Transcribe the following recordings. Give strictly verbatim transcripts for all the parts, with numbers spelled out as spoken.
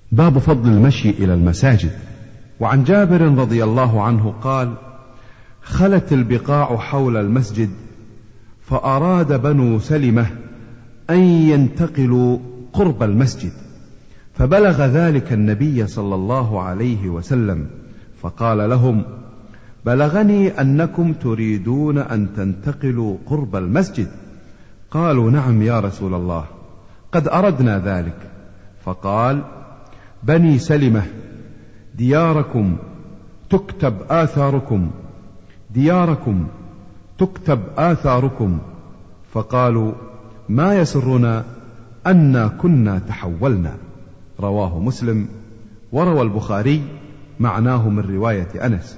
باب فضل المشي إلى المساجد. وعن جابر رضي الله عنه قال: خلت البقاع حول المسجد، فأراد بنو سلمة أن ينتقلوا قرب المسجد، فبلغ ذلك النبي صلى الله عليه وسلم، فقال لهم: بلغني أنكم تريدون أن تنتقلوا قرب المسجد. قالوا: نعم يا رسول الله، قد أردنا ذلك. فقال: بني سلمة دياركم تكتب آثاركم دياركم تكتب آثاركم. فقالوا: ما يسرنا أنا كنا تحولنا. رواه مسلم. وروى البخاري معناه من رواية أنس.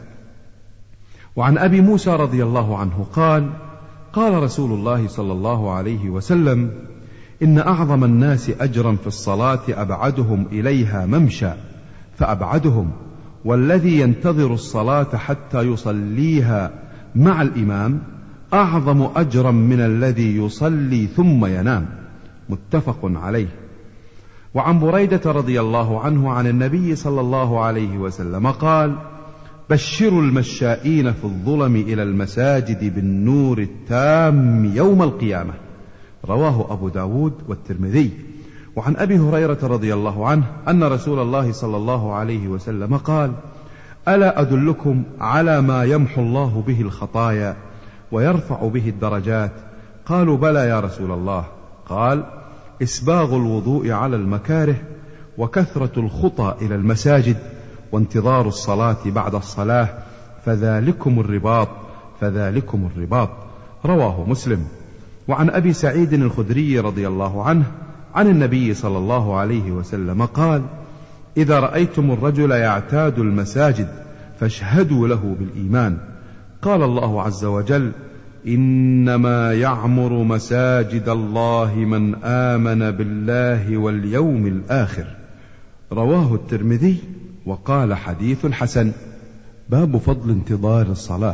وعن أبي موسى رضي الله عنه قال: قال رسول الله صلى الله عليه وسلم: إن أعظم الناس أجرا في الصلاة أبعدهم إليها ممشى فأبعدهم، والذي ينتظر الصلاة حتى يصليها مع الإمام أعظم أجرا من الذي يصلي ثم ينام. متفق عليه. وعن بريدة رضي الله عنه عن النبي صلى الله عليه وسلم قال: بشروا المشائين في الظلم إلى المساجد بالنور التام يوم القيامة. رواه أبو داود والترمذي. وعن أبي هريرة رضي الله عنه أن رسول الله صلى الله عليه وسلم قال: ألا أدلكم على ما يمحو الله به الخطايا ويرفع به الدرجات؟ قالوا: بلى يا رسول الله. قال: إسباغ الوضوء على المكاره، وكثرة الخطى إلى المساجد، وانتظار الصلاة بعد الصلاة، فذلكم الرباط فذلكم الرباط. رواه مسلم. وعن أبي سعيد الخدري رضي الله عنه عن النبي صلى الله عليه وسلم قال: إذا رأيتم الرجل يعتاد المساجد فاشهدوا له بالإيمان. قال الله عز وجل: إنما يعمر مساجد الله من آمن بالله واليوم الآخر. رواه الترمذي وقال: حديث حسن. باب فضل انتظار الصلاة.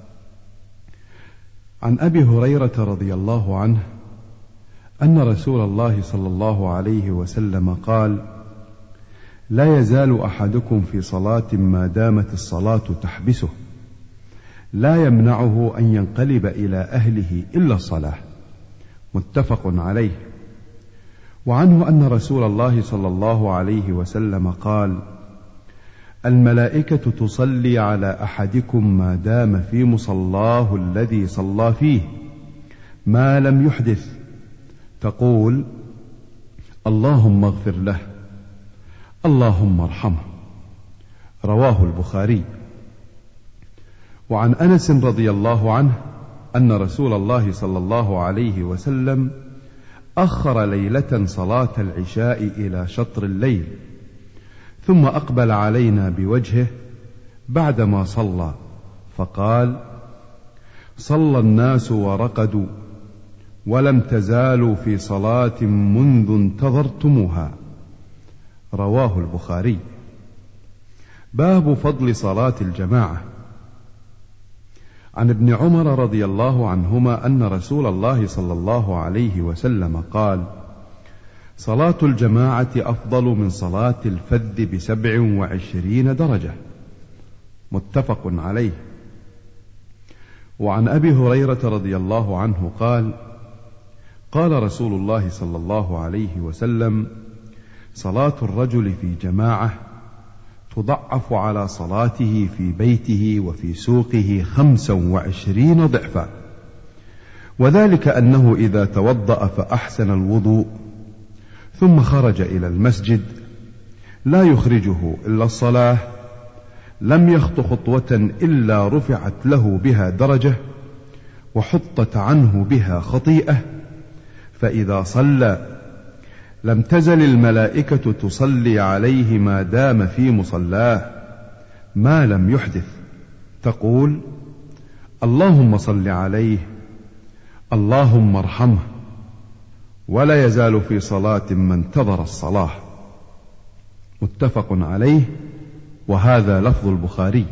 عن أبي هريرة رضي الله عنه أن رسول الله صلى الله عليه وسلم قال: لا يزال أحدكم في صلاة ما دامت الصلاة تحبسه، لا يمنعه أن ينقلب إلى أهله إلا الصلاة. متفق عليه. وعنه أن رسول الله صلى الله عليه وسلم قال: الملائكة تصلي على أحدكم ما دام في مصلاه الذي صلى فيه ما لم يحدث، تقول: اللهم اغفر له، اللهم ارحمه. رواه البخاري. وعن أنس رضي الله عنه أن رسول الله صلى الله عليه وسلم أخر ليلة صلاة العشاء إلى شطر الليل، ثم أقبل علينا بوجهه بعدما صلى، فقال: صلى الناس ورقدوا، ولم تزالوا في صلاة منذ انتظرتموها. رواه البخاري. باب فضل صلاة الجماعة. عن ابن عمر رضي الله عنهما أن رسول الله صلى الله عليه وسلم قال: صلاة الجماعة أفضل من صلاة الفذ بسبع وعشرين درجة. متفق عليه. وعن أبي هريرة رضي الله عنه قال: قال رسول الله صلى الله عليه وسلم: صلاة الرجل في جماعة تضعف على صلاته في بيته وفي سوقه خمسا وعشرين ضعفا، وذلك أنه إذا توضأ فأحسن الوضوء ثم خرج إلى المسجد لا يخرجه إلا الصلاة، لم يخط خطوة إلا رفعت له بها درجة وحطت عنه بها خطيئة، فإذا صلى لم تزل الملائكة تصلي عليه ما دام في مصلاه ما لم يحدث، تقول: اللهم صل عليه، اللهم ارحمه، ولا يزال في صلاة ما انتظر الصلاة. متفق عليه، وهذا لفظ البخاري.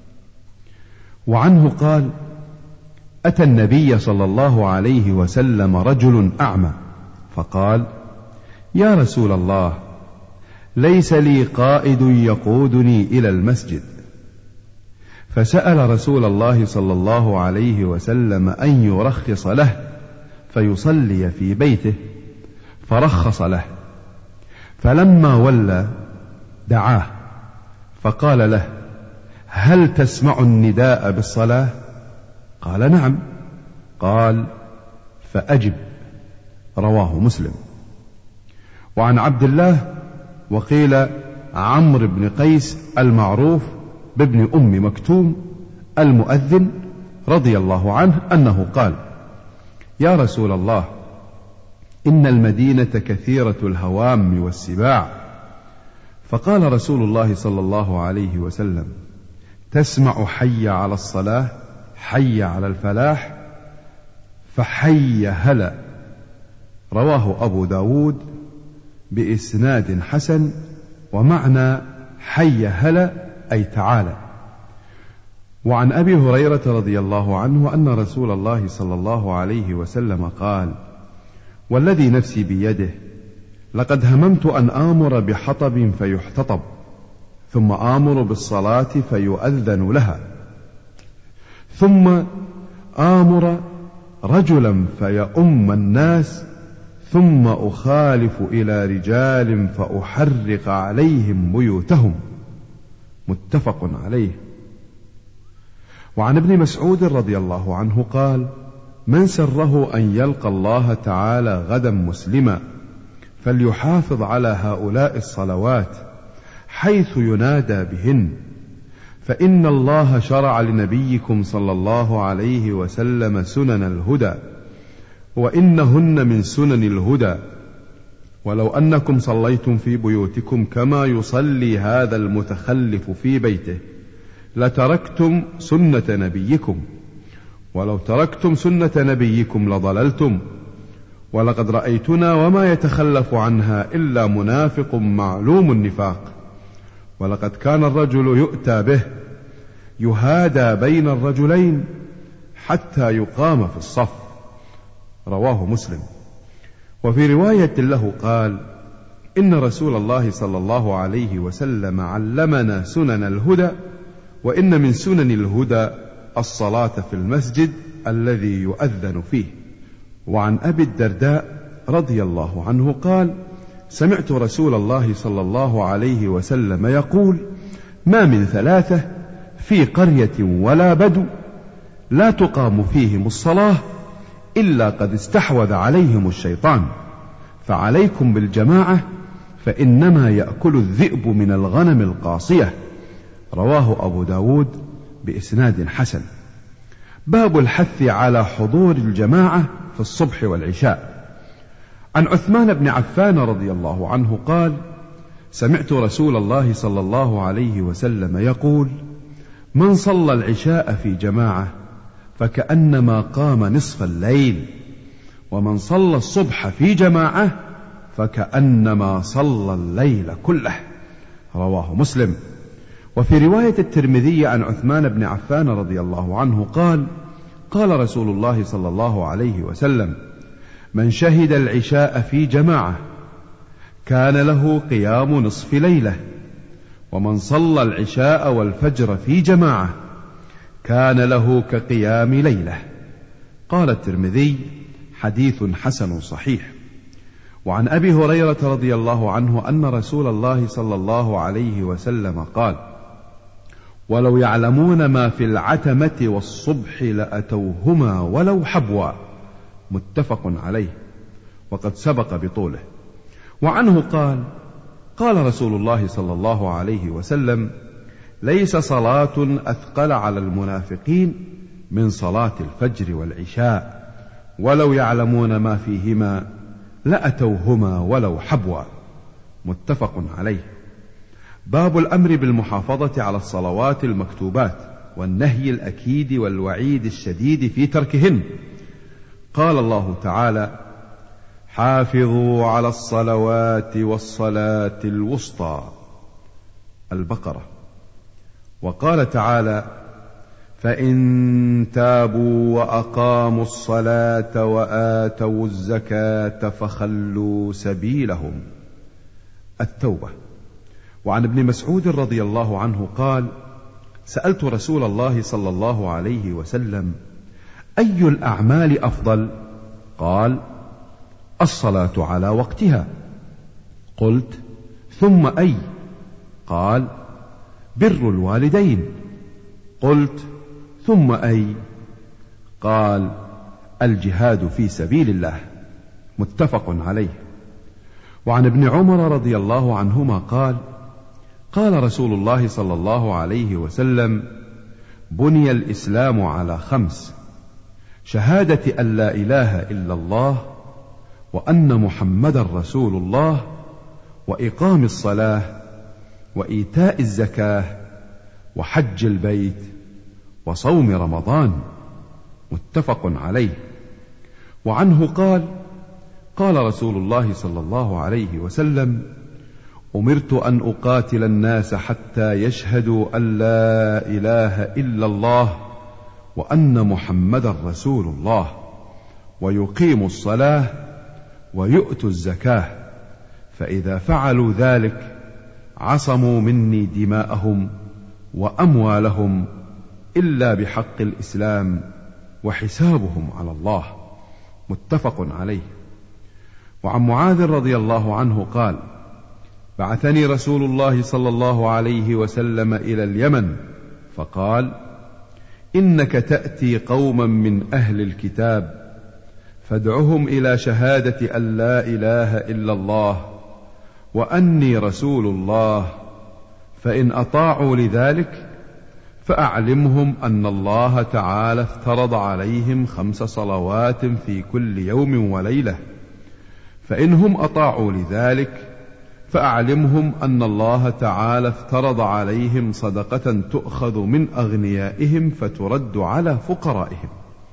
وعنه قال: أتى النبي صلى الله عليه وسلم رجل أعمى، فقال: يا رسول الله، ليس لي قائد يقودني إلى المسجد. فسأل رسول الله صلى الله عليه وسلم أن يرخص له فيصلي في بيته، فرخص له. فلما ولى دعاه فقال له: هل تسمع النداء بالصلاة؟ قال: نعم. قال: فأجب. رواه مسلم. وعن عبد الله وقيل عمرو بن قيس المعروف بابن أم مكتوم المؤذن رضي الله عنه أنه قال: يا رسول الله، إن المدينة كثيرة الهوام والسباع. فقال رسول الله صلى الله عليه وسلم: تسمع حي على الصلاة، حي على الفلاح، فحي هلا. رواه أبو داود بإسناد حسن، ومعنى حي هلا أي تعالى. وعن أبي هريرة رضي الله عنه أن رسول الله صلى الله عليه وسلم قال: والذي نفسي بيده، لقد هممت أن آمر بحطب فيحتطب، ثم آمر بالصلاة فيؤذن لها، ثم آمر رجلا فيؤم الناس، ثم أخالف إلى رجال فأحرق عليهم بيوتهم. متفق عليه. وعن ابن مسعود رضي الله عنه قال: من سره أن يلقى الله تعالى غدا مسلما فليحافظ على هؤلاء الصلوات حيث ينادى بهن، فإن الله شرع لنبيكم صلى الله عليه وسلم سنن الهدى، وإنهن من سنن الهدى، ولو أنكم صليتم في بيوتكم كما يصلي هذا المتخلف في بيته لتركتم سنة نبيكم، ولو تركتم سنة نبيكم لضللتم، ولقد رأيتنا وما يتخلف عنها إلا منافق معلوم النفاق، ولقد كان الرجل يؤتى به يهادى بين الرجلين حتى يقام في الصف. رواه مسلم. وفي رواية له قال: إن رسول الله صلى الله عليه وسلم علمنا سنن الهدى، وإن من سنن الهدى الصلاة في المسجد الذي يؤذن فيه. وعن أبي الدرداء رضي الله عنه قال: سمعت رسول الله صلى الله عليه وسلم يقول: ما من ثلاثة في قرية ولا بدو لا تقام فيهم الصلاة إلا قد استحوذ عليهم الشيطان، فعليكم بالجماعة فإنما يأكل الذئب من الغنم القاصية. رواه أبو داود بإسناد حسن. باب الحث على حضور الجماعة في الصبح والعشاء. عن عثمان بن عفان رضي الله عنه قال: سمعت رسول الله صلى الله عليه وسلم يقول: من صلى العشاء في جماعة فكأنما قام نصف الليل، ومن صلى الصبح في جماعة فكأنما صلى الليل كله. رواه مسلم. وفي رواية الترمذي عن عثمان بن عفان رضي الله عنه قال: قال رسول الله صلى الله عليه وسلم: من شهد العشاء في جماعة كان له قيام نصف ليلة، ومن صلى العشاء والفجر في جماعة كان له كقيام ليلة. قال الترمذي: حديث حسن صحيح. وعن أبي هريرة رضي الله عنه أن رسول الله صلى الله عليه وسلم قال: ولو يعلمون ما في العتمة والصبح لأتوهما ولو حبوا. متفق عليه، وقد سبق بطوله. وعنه قال: قال رسول الله صلى الله عليه وسلم: ليس صلاة أثقل على المنافقين من صلاة الفجر والعشاء، ولو يعلمون ما فيهما لأتوهما ولو حبوا. متفق عليه. باب الأمر بالمحافظة على الصلوات المكتوبات، والنهي الأكيد والوعيد الشديد في تركهن. قال الله تعالى: حافظوا على الصلوات والصلاة الوسطى. البقرة. وقال تعالى: فإن تابوا وأقاموا الصلاة وآتوا الزكاة فخلوا سبيلهم. التوبة. وعن ابن مسعود رضي الله عنه قال: سألت رسول الله صلى الله عليه وسلم: أي الأعمال أفضل؟ قال: الصلاة على وقتها. قلت: ثم أي؟ قال: بر الوالدين. قلت: ثم أي؟ قال: الجهاد في سبيل الله. متفق عليه. وعن ابن عمر رضي الله عنهما قال: قال رسول الله صلى الله عليه وسلم: بني الإسلام على خمس: شهادة أن لا إله إلا الله، وأن محمدا رسول الله، وإقام الصلاة، وإيتاء الزكاة، وحج البيت، وصوم رمضان. متفق عليه. وعنه قال: قال رسول الله صلى الله عليه وسلم: أمرت أن أقاتل الناس حتى يشهدوا أن لا إله إلا الله وأن محمدا رسول الله، ويقيموا الصلاة، ويؤتوا الزكاة، فإذا فعلوا ذلك عصموا مني دماءهم وأموالهم إلا بحق الإسلام، وحسابهم على الله. متفق عليه. وعن معاذ رضي الله عنه قال: بعثني رسول الله صلى الله عليه وسلم إلى اليمن فقال: إنك تأتي قوما من أهل الكتاب فادعهم إلى شهادة أن لا إله إلا الله وأني رسول الله، فإن أطاعوا لذلك فأعلمهم أن الله تعالى افترض عليهم خمس صلوات في كل يوم وليلة، فإنهم أطاعوا لذلك فأعلمهم أن الله تعالى افترض عليهم صدقة تؤخذ من أغنيائهم فترد على فقرائهم،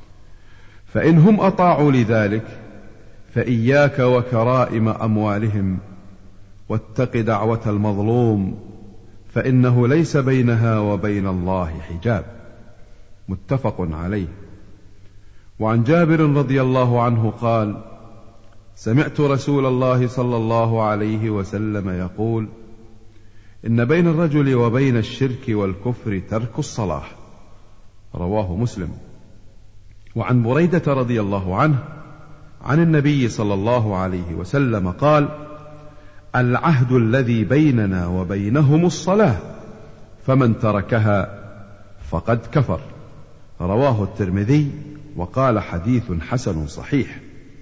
فإنهم أطاعوا لذلك فإياك وكرائم أموالهم، واتق دعوة المظلوم فإنه ليس بينها وبين الله حجاب. متفق عليه. وعن جابر رضي الله عنه قال: سمعت رسول الله صلى الله عليه وسلم يقول: إن بين الرجل وبين الشرك والكفر ترك الصلاة. رواه مسلم. وعن بريدة رضي الله عنه عن النبي صلى الله عليه وسلم قال: العهد الذي بيننا وبينهم الصلاة، فمن تركها فقد كفر. رواه الترمذي وقال: حديث حسن صحيح.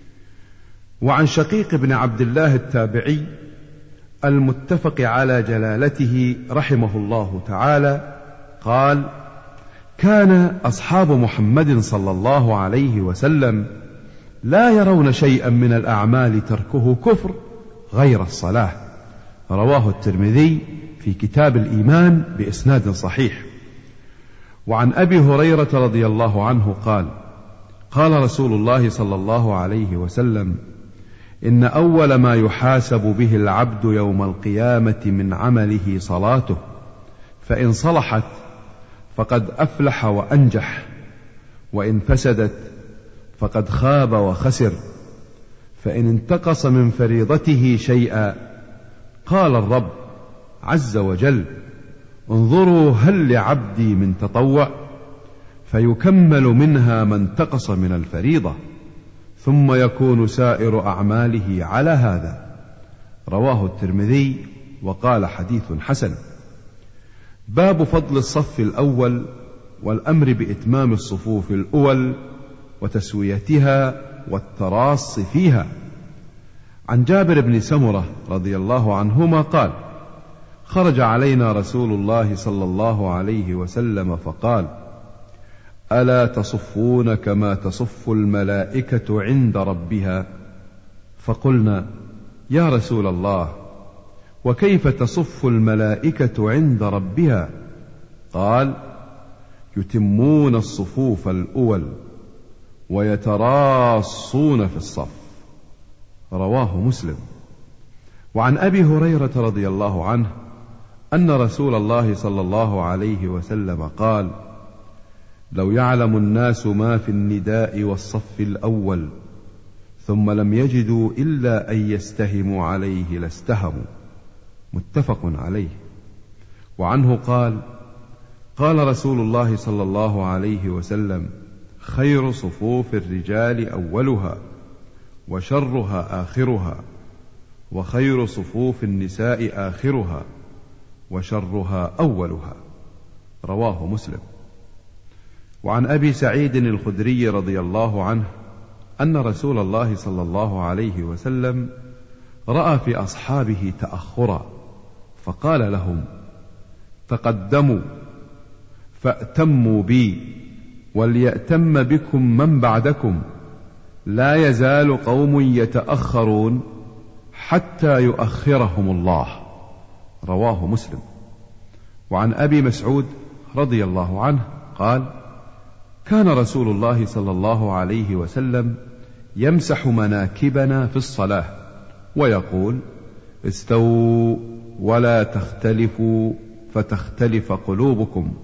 وعن شقيق بن عبد الله التابعي المتفق على جلالته رحمه الله تعالى قال: كان أصحاب محمد صلى الله عليه وسلم لا يرون شيئا من الأعمال تركه كفر غير الصلاة. رواه الترمذي في كتاب الإيمان بإسناد صحيح. وعن أبي هريرة رضي الله عنه قال: قال رسول الله صلى الله عليه وسلم: إن أول ما يحاسب به العبد يوم القيامة من عمله صلاته، فإن صلحت فقد أفلح وأنجح، وإن فسدت فقد خاب وخسر. فإن انتقص من فريضته شيئا قال الرب عز وجل: انظروا هل لعبدي من تطوع، فيكمل منها ما انتقص من الفريضة، ثم يكون سائر أعماله على هذا. رواه الترمذي وقال: حديث حسن. باب فضل الصف الأول والأمر بإتمام الصفوف الأول وتسويتها والتراص فيها. عن جابر بن سمرة رضي الله عنهما قال: خرج علينا رسول الله صلى الله عليه وسلم فقال: ألا تصفون كما تصف الملائكة عند ربها؟ فقلنا: يا رسول الله، وكيف تصف الملائكة عند ربها؟ قال: يتمون الصفوف الأول ويتراصون في الصف. رواه مسلم. وعن أبي هريرة رضي الله عنه أن رسول الله صلى الله عليه وسلم قال: لو يعلم الناس ما في النداء والصف الأول ثم لم يجدوا إلا أن يستهموا عليه لاستهموا. متفق عليه. وعنه قال: قال رسول الله صلى الله عليه وسلم: خير صفوف الرجال أولها، وشرها آخرها، وخير صفوف النساء آخرها، وشرها أولها. رواه مسلم. وعن أبي سعيد الخدري رضي الله عنه أن رسول الله صلى الله عليه وسلم رأى في أصحابه تأخرا فقال لهم: تقدموا فأتموا بي، وليأتم بكم من بعدكم، لا يزال قوم يتأخرون حتى يؤخرهم الله. رواه مسلم. وعن أبي مسعود رضي الله عنه قال: كان رسول الله صلى الله عليه وسلم يمسح مناكبنا في الصلاة ويقول: استووا ولا تختلفوا فتختلف قلوبكم،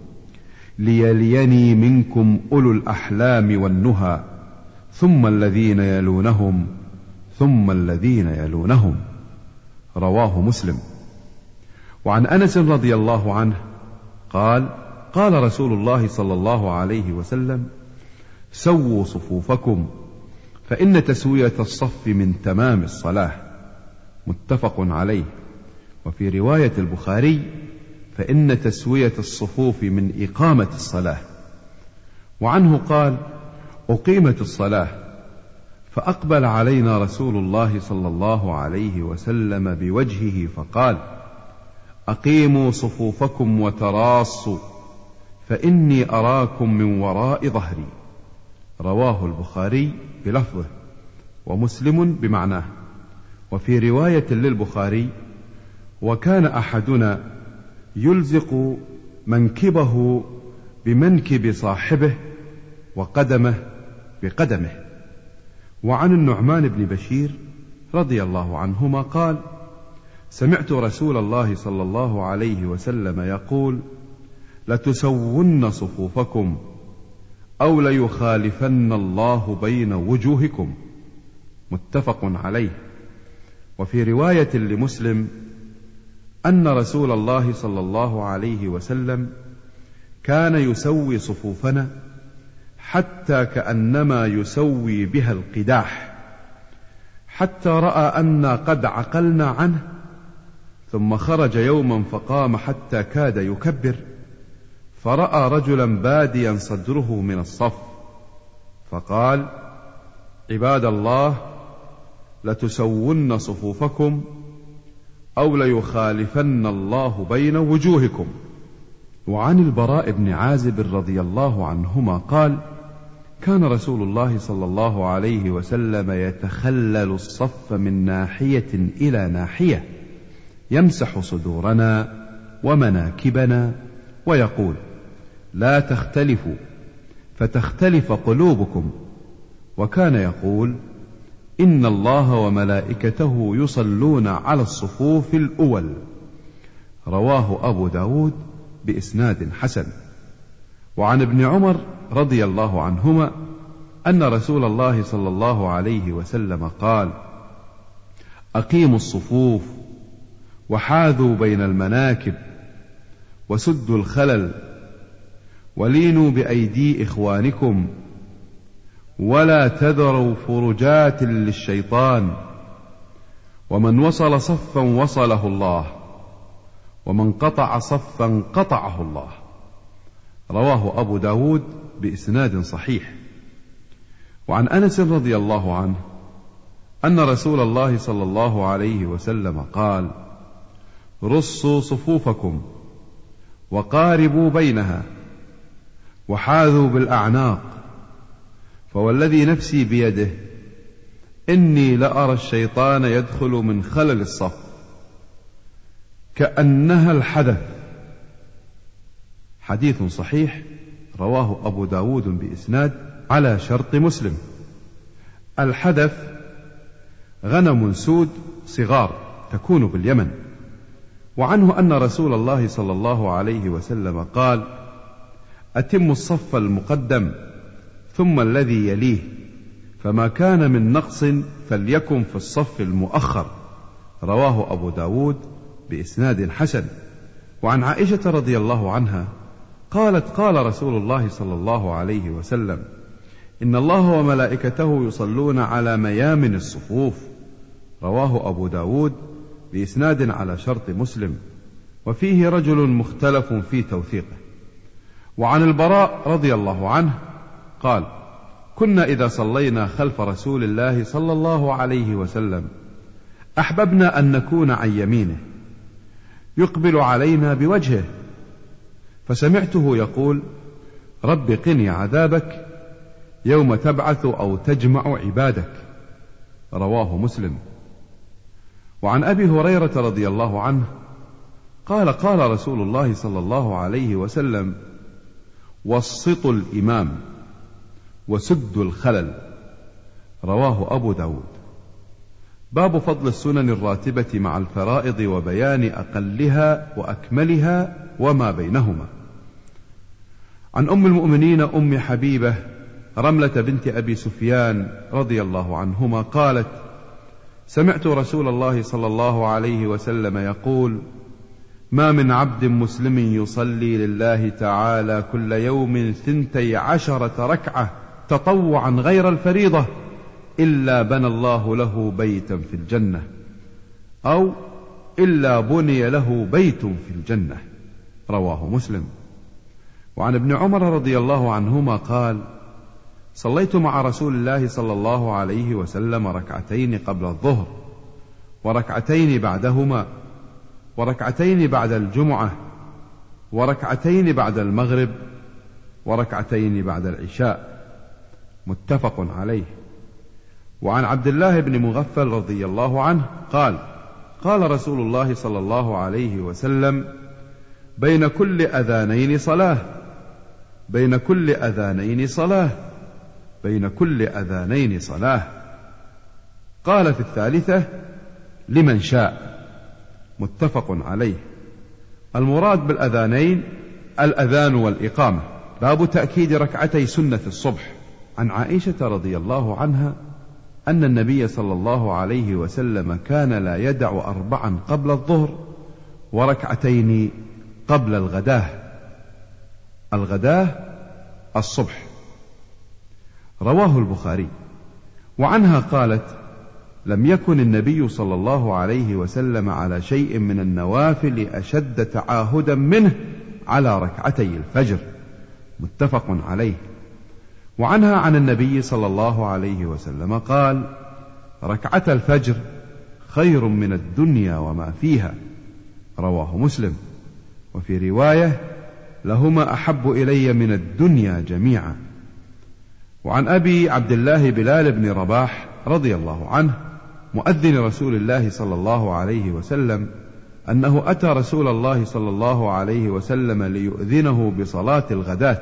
ليليني منكم أولو الأحلام والنهى، ثم الذين يلونهم ثم الذين يلونهم. رواه مسلم. وعن أنس رضي الله عنه قال: قال رسول الله صلى الله عليه وسلم: سووا صفوفكم، فإن تسوية الصف من تمام الصلاة. متفق عليه. وفي رواية البخاري: فإن تسوية الصفوف من إقامة الصلاة. وعنه قال: أقيمت الصلاة، فأقبل علينا رسول الله صلى الله عليه وسلم بوجهه فقال: أقيموا صفوفكم وتراصوا، فإني أراكم من وراء ظهري. رواه البخاري بلفظه، ومسلم بمعناه. وفي رواية للبخاري: وكان أحدنا يلزق منكبه بمنكب صاحبه وقدمه بقدمه. وعن النعمان بن بشير رضي الله عنهما قال: سمعت رسول الله صلى الله عليه وسلم يقول: لتسون صفوفكم أو ليخالفن الله بين وجوهكم. متفق عليه. وفي رواية لمسلم أن رسول الله صلى الله عليه وسلم كان يسوي صفوفنا حتى كأنما يسوي بها القداح، حتى رأى أنا قد عقلنا عنه، ثم خرج يوما فقام حتى كاد يكبر، فرأى رجلا باديا صدره من الصف، فقال: عباد الله، لتسون صفوفكم أو ليخالفن الله بين وجوهكم. وعن البراء بن عازب رضي الله عنهما قال: كان رسول الله صلى الله عليه وسلم يتخلل الصف من ناحية إلى ناحية، يمسح صدورنا ومناكبنا ويقول: لا تختلفوا فتختلف قلوبكم. وكان يقول: إن الله وملائكته يصلون على الصفوف الأول. رواه أبو داود بإسناد حسن. وعن ابن عمر رضي الله عنهما أن رسول الله صلى الله عليه وسلم قال: أقيموا الصفوف وحاذوا بين المناكب وسدوا الخلل ولينوا بأيدي إخوانكم ولا تذروا فرجات للشيطان، ومن وصل صفا وصله الله، ومن قطع صفا قطعه الله. رواه أبو داود بإسناد صحيح. وعن أنس رضي الله عنه أن رسول الله صلى الله عليه وسلم قال: رصوا صفوفكم وقاربوا بينها وحاذوا بالأعناق، فوالذي نفسي بيده إني لأرى الشيطان يدخل من خلل الصف كأنها الحدث. حديث صحيح رواه أبو داود بإسناد على شرط مسلم. الحدث غنم سود صغار تكون باليمن. وعنه أن رسول الله صلى الله عليه وسلم قال: أتم الصف المقدم ثم الذي يليه، فما كان من نقص فليكن في الصف المؤخر. رواه أبو داود بإسناد حسن. وعن عائشة رضي الله عنها قالت قال رسول الله صلى الله عليه وسلم: إن الله وملائكته يصلون على ميامن الصفوف. رواه أبو داود بإسناد على شرط مسلم، وفيه رجل مختلف في توثيقه. وعن البراء رضي الله عنه قال: كنا إذا صلينا خلف رسول الله صلى الله عليه وسلم أحببنا أن نكون عن يمينه يقبل علينا بوجهه، فسمعته يقول: رب قني عذابك يوم تبعث أو تجمع عبادك. رواه مسلم. وعن أبي هريرة رضي الله عنه قال: قال رسول الله صلى الله عليه وسلم: وسطوا الإمام وسدوا الخلل. رواه أبو داود. باب فضل السنن الراتبة مع الفرائض وبيان أقلها وأكملها وما بينهما. عن أم المؤمنين أم حبيبة رملة بنت أبي سفيان رضي الله عنهما قالت: سمعت رسول الله صلى الله عليه وسلم يقول: ما من عبد مسلم يصلي لله تعالى كل يوم ثنتي عشرة ركعة تطوعا غير الفريضة إلا بنى الله له بيتا في الجنة، أو إلا بني له بيت في الجنة. رواه مسلم. وعن ابن عمر رضي الله عنهما قال: صليت مع رسول الله صلى الله عليه وسلم ركعتين قبل الظهر، وركعتين بعدهما، وركعتين بعد الجمعة، وركعتين بعد المغرب، وركعتين بعد العشاء. متفق عليه. وعن عبد الله بن مغفل رضي الله عنه قال: قال رسول الله صلى الله عليه وسلم: بين كل أذانين صلاة، بين كل أذانين صلاة، بين كل أذانين صلاة. قال في الثالثة: لمن شاء. متفق عليه. المراد بالأذانين الأذان والإقامة. باب تأكيد ركعتي سنة الصبح. عن عائشة رضي الله عنها أن النبي صلى الله عليه وسلم كان لا يدع أربعا قبل الظهر وركعتين قبل الغداه. الغداه الصبح. رواه البخاري. وعنها قالت: لم يكن النبي صلى الله عليه وسلم على شيء من النوافل أشد تعاهدا منه على ركعتي الفجر. متفق عليه. وعنها عن النبي صلى الله عليه وسلم قال: ركعة الفجر خير من الدنيا وما فيها. رواه مسلم. وفي رواية: لهما أحب إلي من الدنيا جميعا. وعن أبي عبد الله بلال بن رباح رضي الله عنه مؤذن رسول الله صلى الله عليه وسلم أنه أتى رسول الله صلى الله عليه وسلم ليؤذنه بصلاة الغداة،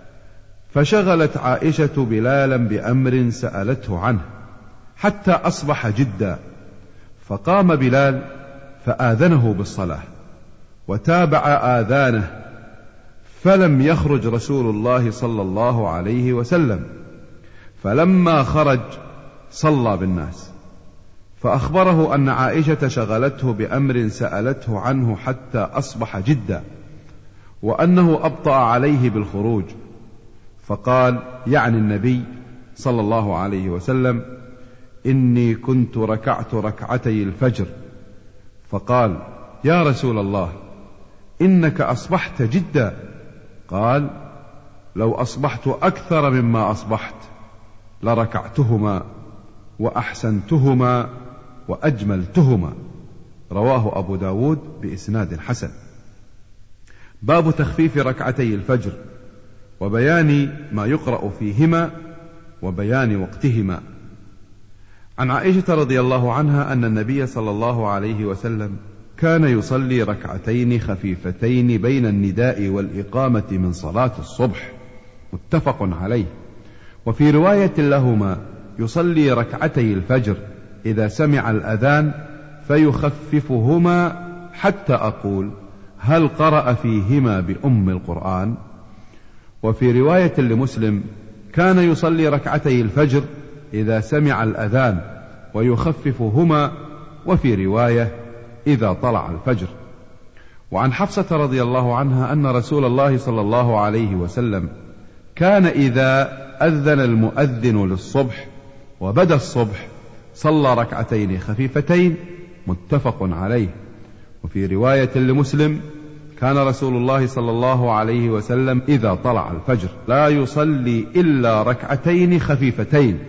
فشغلت عائشة بلالا بأمر سألته عنه حتى أصبح جدا، فقام بلال فآذنه بالصلاة وتابع آذانه، فلم يخرج رسول الله صلى الله عليه وسلم، فلما خرج صلى بالناس، فأخبره أن عائشة شغلته بأمر سألته عنه حتى أصبح جدا، وأنه أبطأ عليه بالخروج، فقال يعني النبي صلى الله عليه وسلم: إني كنت ركعت ركعتي الفجر. فقال: يا رسول الله إنك أصبحت جدا. قال: لو أصبحت أكثر مما أصبحت لركعتهما وأحسنتهما وأجملتهما. رواه أبو داود بإسناد حسن. باب تخفيف ركعتي الفجر وبيان ما يقرأ فيهما وبيان وقتهما. عن عائشة رضي الله عنها أن النبي صلى الله عليه وسلم كان يصلي ركعتين خفيفتين بين النداء والإقامة من صلاة الصبح. متفق عليه. وفي رواية لهما: يصلي ركعتي الفجر إذا سمع الأذان فيخففهما حتى أقول: هل قرأ فيهما بأم القرآن؟ وفي رواية لمسلم: كان يصلي ركعتي الفجر إذا سمع الأذان ويخففهما. وفي رواية: إذا طلع الفجر. وعن حفصة رضي الله عنها أن رسول الله صلى الله عليه وسلم كان إذا أذن المؤذن للصبح وبدا الصبح صلى ركعتين خفيفتين، متفق عليه. وفي رواية لمسلم كان رسول الله صلى الله عليه وسلم إذا طلع الفجر لا يصلي إلا ركعتين خفيفتين.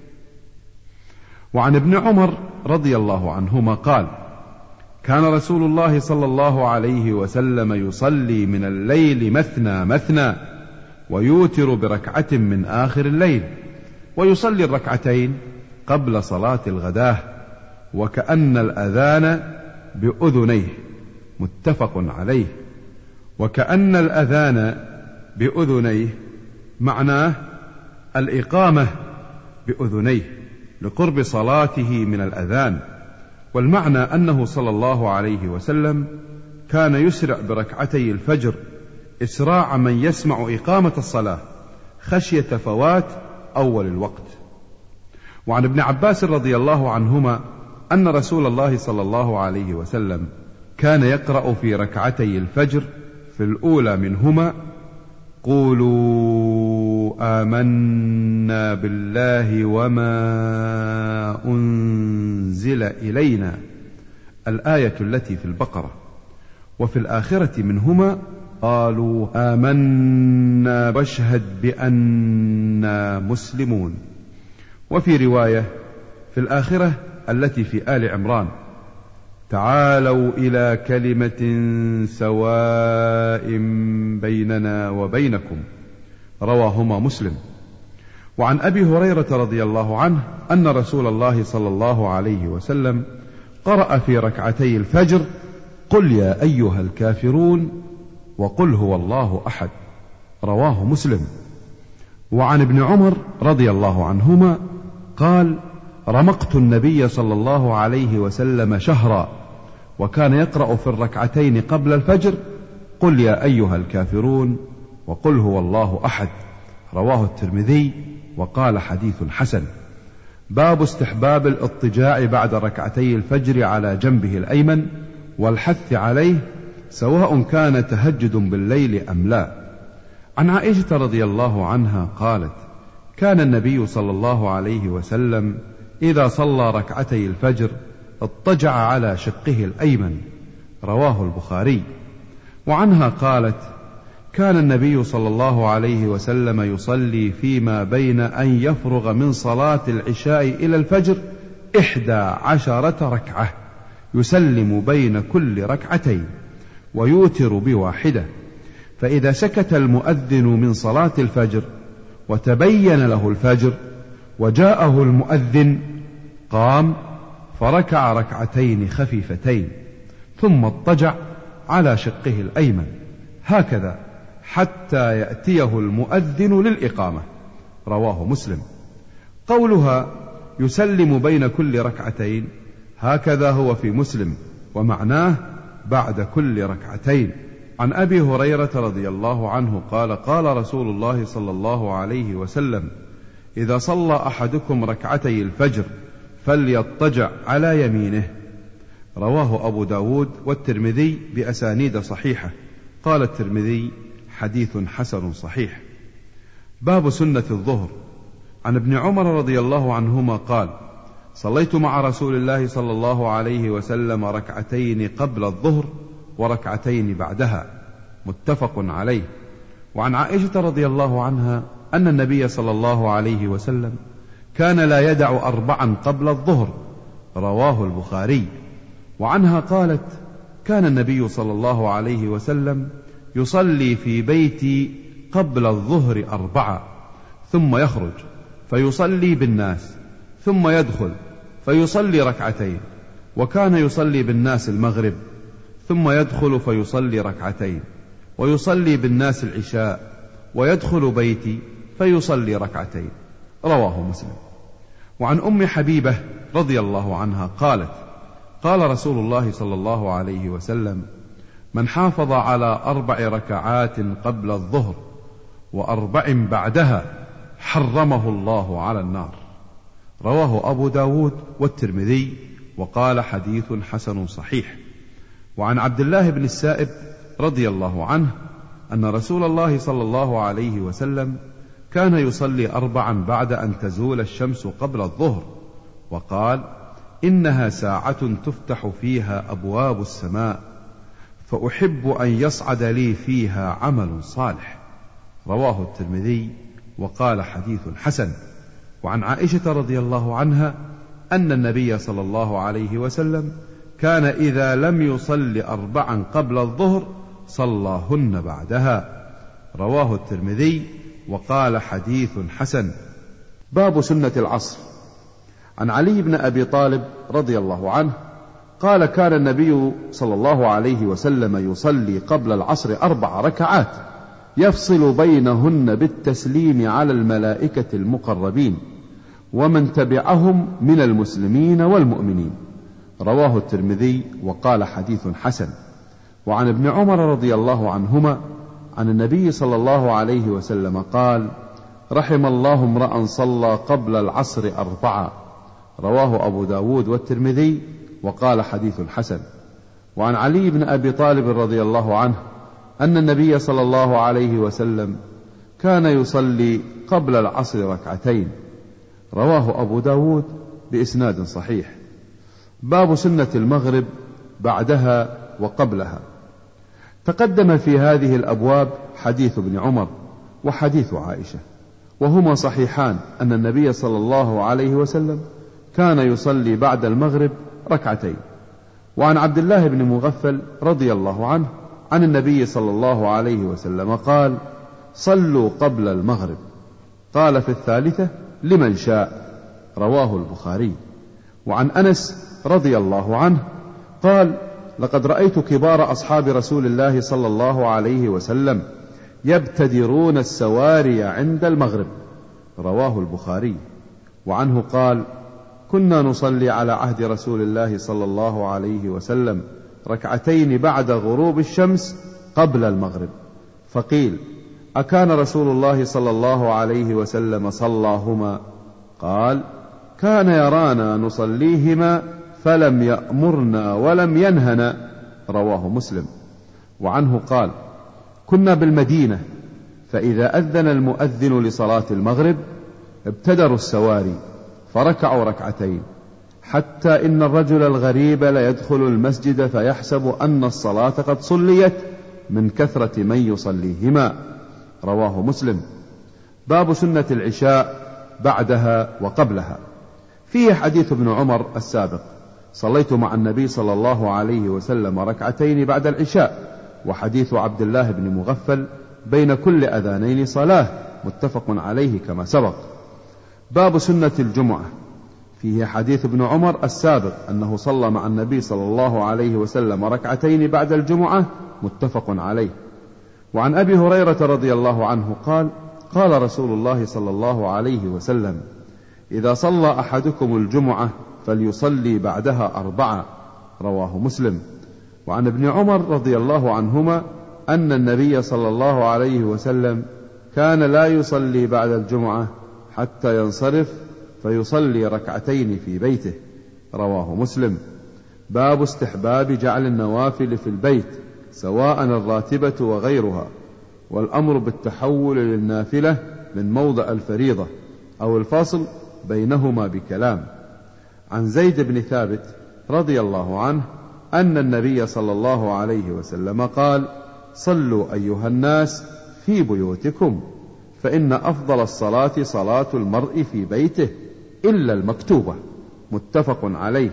وعن ابن عمر رضي الله عنهما قال: كان رسول الله صلى الله عليه وسلم يصلي من الليل مثنى مثنى ويوتر بركعة من آخر الليل، ويصلي الركعتين قبل صلاة الغداة، وكأن الأذان بأذنيه، متفق عليه. وكأن الأذان بأذنيه معناه الإقامة بأذنيه لقرب صلاته من الأذان، والمعنى أنه صلى الله عليه وسلم كان يسرع بركعتي الفجر إسراع من يسمع إقامة الصلاة خشية فوات أول الوقت. وعن ابن عباس رضي الله عنهما أن رسول الله صلى الله عليه وسلم كان يقرأ في ركعتي الفجر في الأولى منهما: قولوا آمنا بالله وما أنزل إلينا، الآية التي في البقرة. وفي الآخرة منهما: قالوا آمنا واشهد بأننا مسلمون. وفي رواية في الآخرة التي في آل عمران: تعالوا إلى كلمة سواء بيننا وبينكم، رواهما مسلم. وعن أبي هريرة رضي الله عنه أن رسول الله صلى الله عليه وسلم قرأ في ركعتي الفجر: قل يا أيها الكافرون وقل هو الله أحد، رواه مسلم. وعن ابن عمر رضي الله عنهما قال: رمقت النبي صلى الله عليه وسلم شهرا، وكان يقرأ في الركعتين قبل الفجر: قل يا أيها الكافرون وقل هو الله أحد، رواه الترمذي وقال حديث حسن. باب استحباب الاضطجاع بعد ركعتي الفجر على جنبه الأيمن والحث عليه سواء كان تهجد بالليل أم لا. عن عائشة رضي الله عنها قالت: كان النبي صلى الله عليه وسلم إذا صلى ركعتي الفجر اضطجع على شقه الأيمن، رواه البخاري. وعنها قالت: كان النبي صلى الله عليه وسلم يصلي فيما بين أن يفرغ من صلاة العشاء إلى الفجر إحدى عشرة ركعة، يسلم بين كل ركعتين ويوتر بواحدة، فإذا سكت المؤذن من صلاة الفجر وتبين له الفجر وجاءه المؤذن قام فركع ركعتين خفيفتين ثم اضطجع على شقه الأيمن هكذا حتى يأتيه المؤذن للإقامة، رواه مسلم. قولها يسلم بين كل ركعتين هكذا هو في مسلم، ومعناه بعد كل ركعتين. عن أبي هريرة رضي الله عنه قال: قال رسول الله صلى الله عليه وسلم: إذا صلى أحدكم ركعتي الفجر فليضطجع على يمينه، رواه أبو داود والترمذي بأسانيد صحيحة. قال الترمذي: حديث حسن صحيح. باب سنة الظهر. عن ابن عمر رضي الله عنهما قال: صليت مع رسول الله صلى الله عليه وسلم ركعتين قبل الظهر وركعتين بعدها، متفق عليه. وعن عائشة رضي الله عنها أن النبي صلى الله عليه وسلم كان لا يدع أربعا قبل الظهر، رواه البخاري. وعنها قالت: كان النبي صلى الله عليه وسلم يصلي في بيتي قبل الظهر أربعة، ثم يخرج فيصلي بالناس، ثم يدخل فيصلي ركعتين، وكان يصلي بالناس المغرب، ثم يدخل فيصلي ركعتين، ويصلي بالناس العشاء، ويدخل بيتي فيصلي ركعتين، رواه مسلم. وعن أم حبيبة رضي الله عنها قالت: قال رسول الله صلى الله عليه وسلم: من حافظ على أربع ركعات قبل الظهر وأربع بعدها حرمه الله على النار، رواه أبو داود والترمذي وقال حديث حسن صحيح. وعن عبد الله بن السائب رضي الله عنه أن رسول الله صلى الله عليه وسلم كان يصلي أربعا بعد أن تزول الشمس قبل الظهر، وقال: إنها ساعة تفتح فيها أبواب السماء، فأحب أن يصعد لي فيها عمل صالح. رواه الترمذي وقال حديث حسن. وعن عائشة رضي الله عنها أن النبي صلى الله عليه وسلم كان إذا لم يصل أربعا قبل الظهر صلاهن بعدها. رواه الترمذي وقال حديث حسن. باب سنة العصر. عن علي بن أبي طالب رضي الله عنه قال: كان النبي صلى الله عليه وسلم يصلي قبل العصر أربع ركعات يفصل بينهن بالتسليم على الملائكة المقربين ومن تبعهم من المسلمين والمؤمنين. رواه الترمذي وقال حديث حسن. وعن ابن عمر رضي الله عنهما عن النبي صلى الله عليه وسلم قال: رحم الله امرأ صلى قبل العصر أربعة. رواه أبو داود والترمذي وقال حديث حسن. وعن علي بن أبي طالب رضي الله عنه أن النبي صلى الله عليه وسلم كان يصلي قبل العصر ركعتين. رواه أبو داود بإسناد صحيح. باب سنة المغرب بعدها وقبلها. تقدم في هذه الأبواب حديث ابن عمر وحديث عائشة، وهما صحيحان أن النبي صلى الله عليه وسلم كان يصلي بعد المغرب ركعتين. وعن عبد الله بن مغفل رضي الله عنه عن النبي صلى الله عليه وسلم قال: صلوا قبل المغرب. قال في الثالثة: لمن شاء. رواه البخاري. وعن أنس رضي الله عنه قال: لقد رأيت كبار أصحاب رسول الله صلى الله عليه وسلم يبتدرون السواري عند المغرب. رواه البخاري. وعنه قال: كنا نصلي على عهد رسول الله صلى الله عليه وسلم ركعتين بعد غروب الشمس قبل المغرب، فقيل: أكان رسول الله صلى الله عليه وسلم صلاهما؟ قال: كان يرانا نصليهما فلم يأمرنا ولم ينهنا. رواه مسلم. وعنه قال: كنا بالمدينة فإذا أذن المؤذن لصلاة المغرب ابتدروا السواري فركعوا ركعتين، حتى إن الرجل الغريب ليدخل المسجد فيحسب أن الصلاة قد صليت من كثرة من يصليهما. رواه مسلم. باب سنة العشاء بعدها وقبلها. فيه حديث ابن عمر السابق: صليت مع النبي صلى الله عليه وسلم ركعتين بعد العشاء. وحديث عبد الله بن مغفل: بين كل أذانين صلاة، متفق عليه كما سبق. باب سنة الجمعة. فيه حديث ابن عمر السابق أنه صلى مع النبي صلى الله عليه وسلم ركعتين بعد الجمعة، متفق عليه. وعن أبي هريرة رضي الله عنه قال: قال رسول الله صلى الله عليه وسلم: إذا صلى أحدكم الجمعة فليصلي بعدها أربعة. رواه مسلم. وعن ابن عمر رضي الله عنهما أن النبي صلى الله عليه وسلم كان لا يصلي بعد الجمعة حتى ينصرف فيصلي ركعتين في بيته. رواه مسلم. باب استحباب جعل النوافل في البيت سواء الراتبة وغيرها، والأمر بالتحول للنافلة من موضع الفريضة أو الفاصل بينهما بكلام. عن زيد بن ثابت رضي الله عنه أن النبي صلى الله عليه وسلم قال: صلوا أيها الناس في بيوتكم، فإن أفضل الصلاة صلاة المرء في بيته إلا المكتوبة. متفق عليه.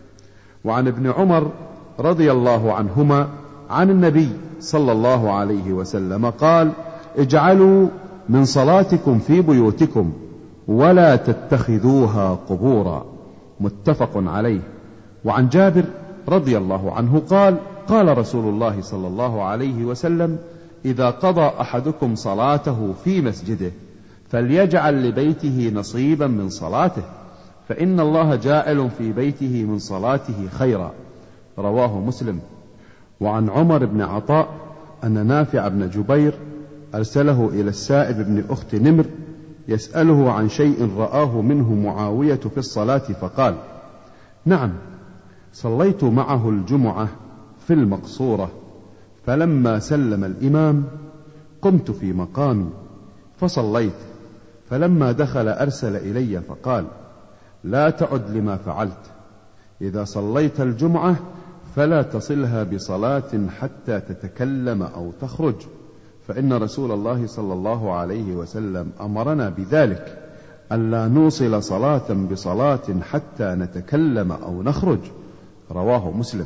وعن ابن عمر رضي الله عنهما عن النبي صلى الله عليه وسلم قال: اجعلوا من صلاتكم في بيوتكم ولا تتخذوها قبورا. متفق عليه. وعن جابر رضي الله عنه قال: قال رسول الله صلى الله عليه وسلم: إذا قضى أحدكم صلاته في مسجده فليجعل لبيته نصيبا من صلاته، فإن الله جاعل في بيته من صلاته خيرا. رواه مسلم. وعن عمر بن عطاء أن نافع بن جبير أرسله إلى السائب بن أخت نمر يسأله عن شيء رآه منه معاوية في الصلاة، فقال: نعم، صليت معه الجمعة في المقصورة، فلما سلم الإمام قمت في مقامي فصليت، فلما دخل أرسل إلي فقال: لا تعد لما فعلت، إذا صليت الجمعة فلا تصلها بصلاة حتى تتكلم أو تخرج، فإن رسول الله صلى الله عليه وسلم أمرنا بذلك، ألا نوصل صلاة بصلاة حتى نتكلم أو نخرج. رواه مسلم.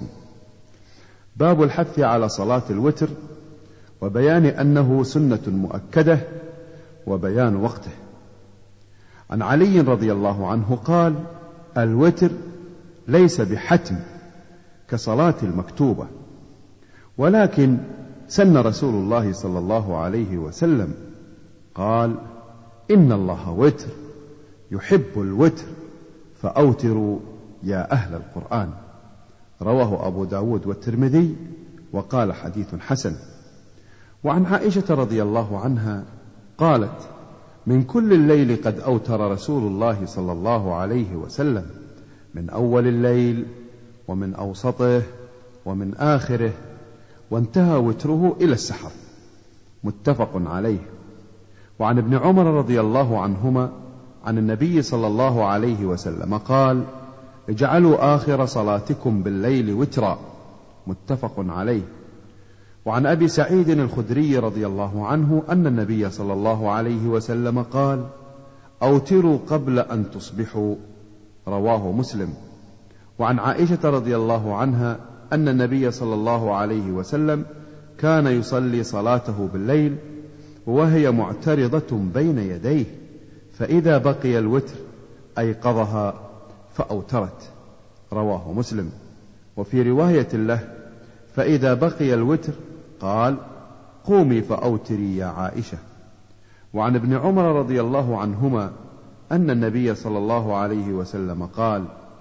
باب الحث على صلاة الوتر وبيان أنه سنة مؤكدة وبيان وقته. عن علي رضي الله عنه قال: الوتر ليس بحتم كصلاة المكتوبة، ولكن سن رسول الله صلى الله عليه وسلم، قال: إن الله وتر يحب الوتر فأوتروا يا أهل القرآن. رواه أبو داود والترمذي وقال حديث حسن. وعن عائشة رضي الله عنها قالت: من كل الليل قد أوتر رسول الله صلى الله عليه وسلم، من أول الليل ومن أوسطه ومن آخره، وانتهى وتره إلى السحر. متفق عليه. وعن ابن عمر رضي الله عنهما عن النبي صلى الله عليه وسلم قال: اجعلوا آخر صلاتكم بالليل وترا. متفق عليه. وعن أبي سعيد الخدري رضي الله عنه أن النبي صلى الله عليه وسلم قال: أوتروا قبل أن تصبحوا. رواه مسلم. وعن عائشة رضي الله عنها أن النبي صلى الله عليه وسلم كان يصلي صلاته بالليل وهي معترضة بين يديه، فإذا بقي الوتر أيقظها فأوترت. رواه مسلم. وفي رواية له: فإذا بقي الوتر قال: قومي فأوتري يا عائشة. وعن ابن عمر رضي الله عنهما أن النبي صلى الله عليه وسلم قال: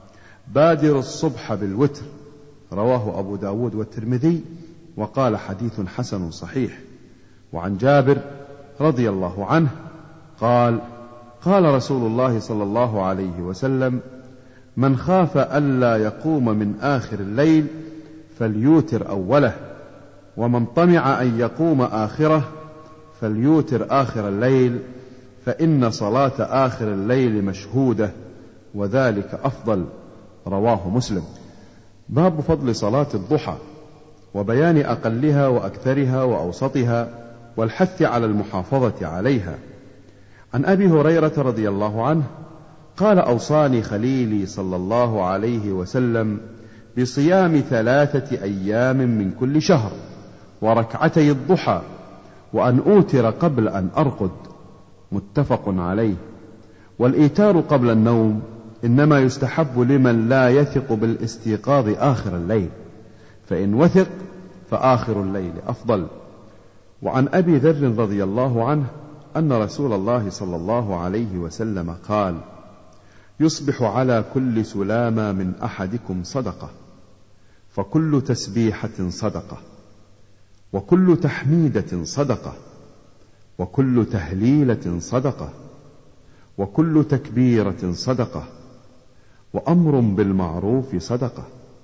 بادر الصبح بالوتر. رواه أبو داود والترمذي وقال حديث حسن صحيح. وعن جابر رضي الله عنه قال: قال رسول الله صلى الله عليه وسلم: من خاف ألا يقوم من آخر الليل فليوتر أوله، ومن طمع أن يقوم آخره فليوتر آخر الليل، فإن صلاة آخر الليل مشهودة وذلك أفضل. رواه مسلم. باب فضل صلاة الضحى وبيان أقلها وأكثرها وأوسطها والحث على المحافظة عليها. عن أبي هريرة رضي الله عنه قال: أوصاني خليلي صلى الله عليه وسلم بصيام ثلاثة أيام من كل شهر وركعتي الضحى، وأن أوتر قبل أن أرقد. متفق عليه. والإيتار قبل النوم إنما يستحب لمن لا يثق بالاستيقاظ آخر الليل، فإن وثق فآخر الليل أفضل. وعن أبي ذر رضي الله عنه أن رسول الله صلى الله عليه وسلم قال: يصبح على كل سلامة من أحدكم صدقة، فكل تسبيحة صدقة، وكل تحميدة صدقة، وكل تهليلة صدقة، وكل تكبيرة صدقة، وأمر بالمعروف صدقة،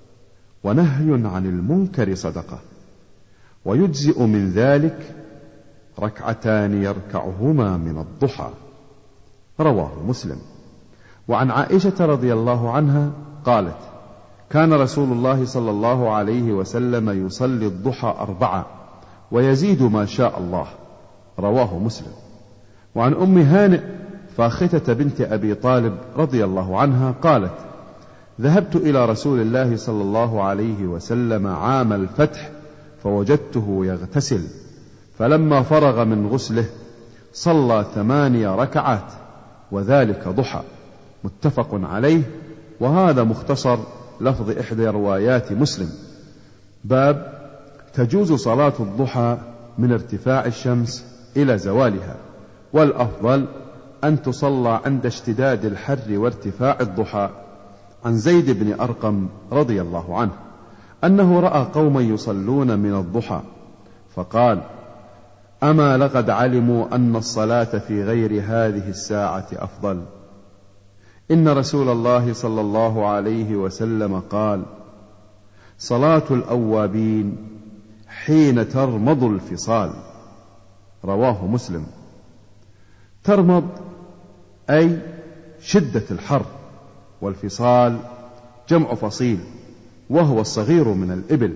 ونهي عن المنكر صدقة، ويجزئ من ذلك ركعتان يركعهما من الضحى. رواه مسلم. وعن عائشة رضي الله عنها قالت: كان رسول الله صلى الله عليه وسلم يصلي الضحى أربعة ويزيد ما شاء الله. رواه مسلم. وعن أم هانئ فاختة بنت أبي طالب رضي الله عنها قالت: ذهبت إلى رسول الله صلى الله عليه وسلم عام الفتح فوجدته يغتسل، فلما فرغ من غسله صلى ثماني ركعات وذلك ضحى. متفق عليه. وهذا مختصر لفظ إحدى روايات مسلم. باب تجوز صلاة الضحى من ارتفاع الشمس إلى زوالها، والأفضل أن تصلى عند اشتداد الحر وارتفاع الضحى. عن زيد بن أرقم رضي الله عنه أنه رأى قوما يصلون من الضحى فقال: أما لقد علموا أن الصلاة في غير هذه الساعة أفضل. إن رسول الله صلى الله عليه وسلم قال: صلاة الأوابين حين ترمض الفصال. رواه مسلم. ترمض أي شدة الحر، والفصال جمع فصيل وهو الصغير من الإبل.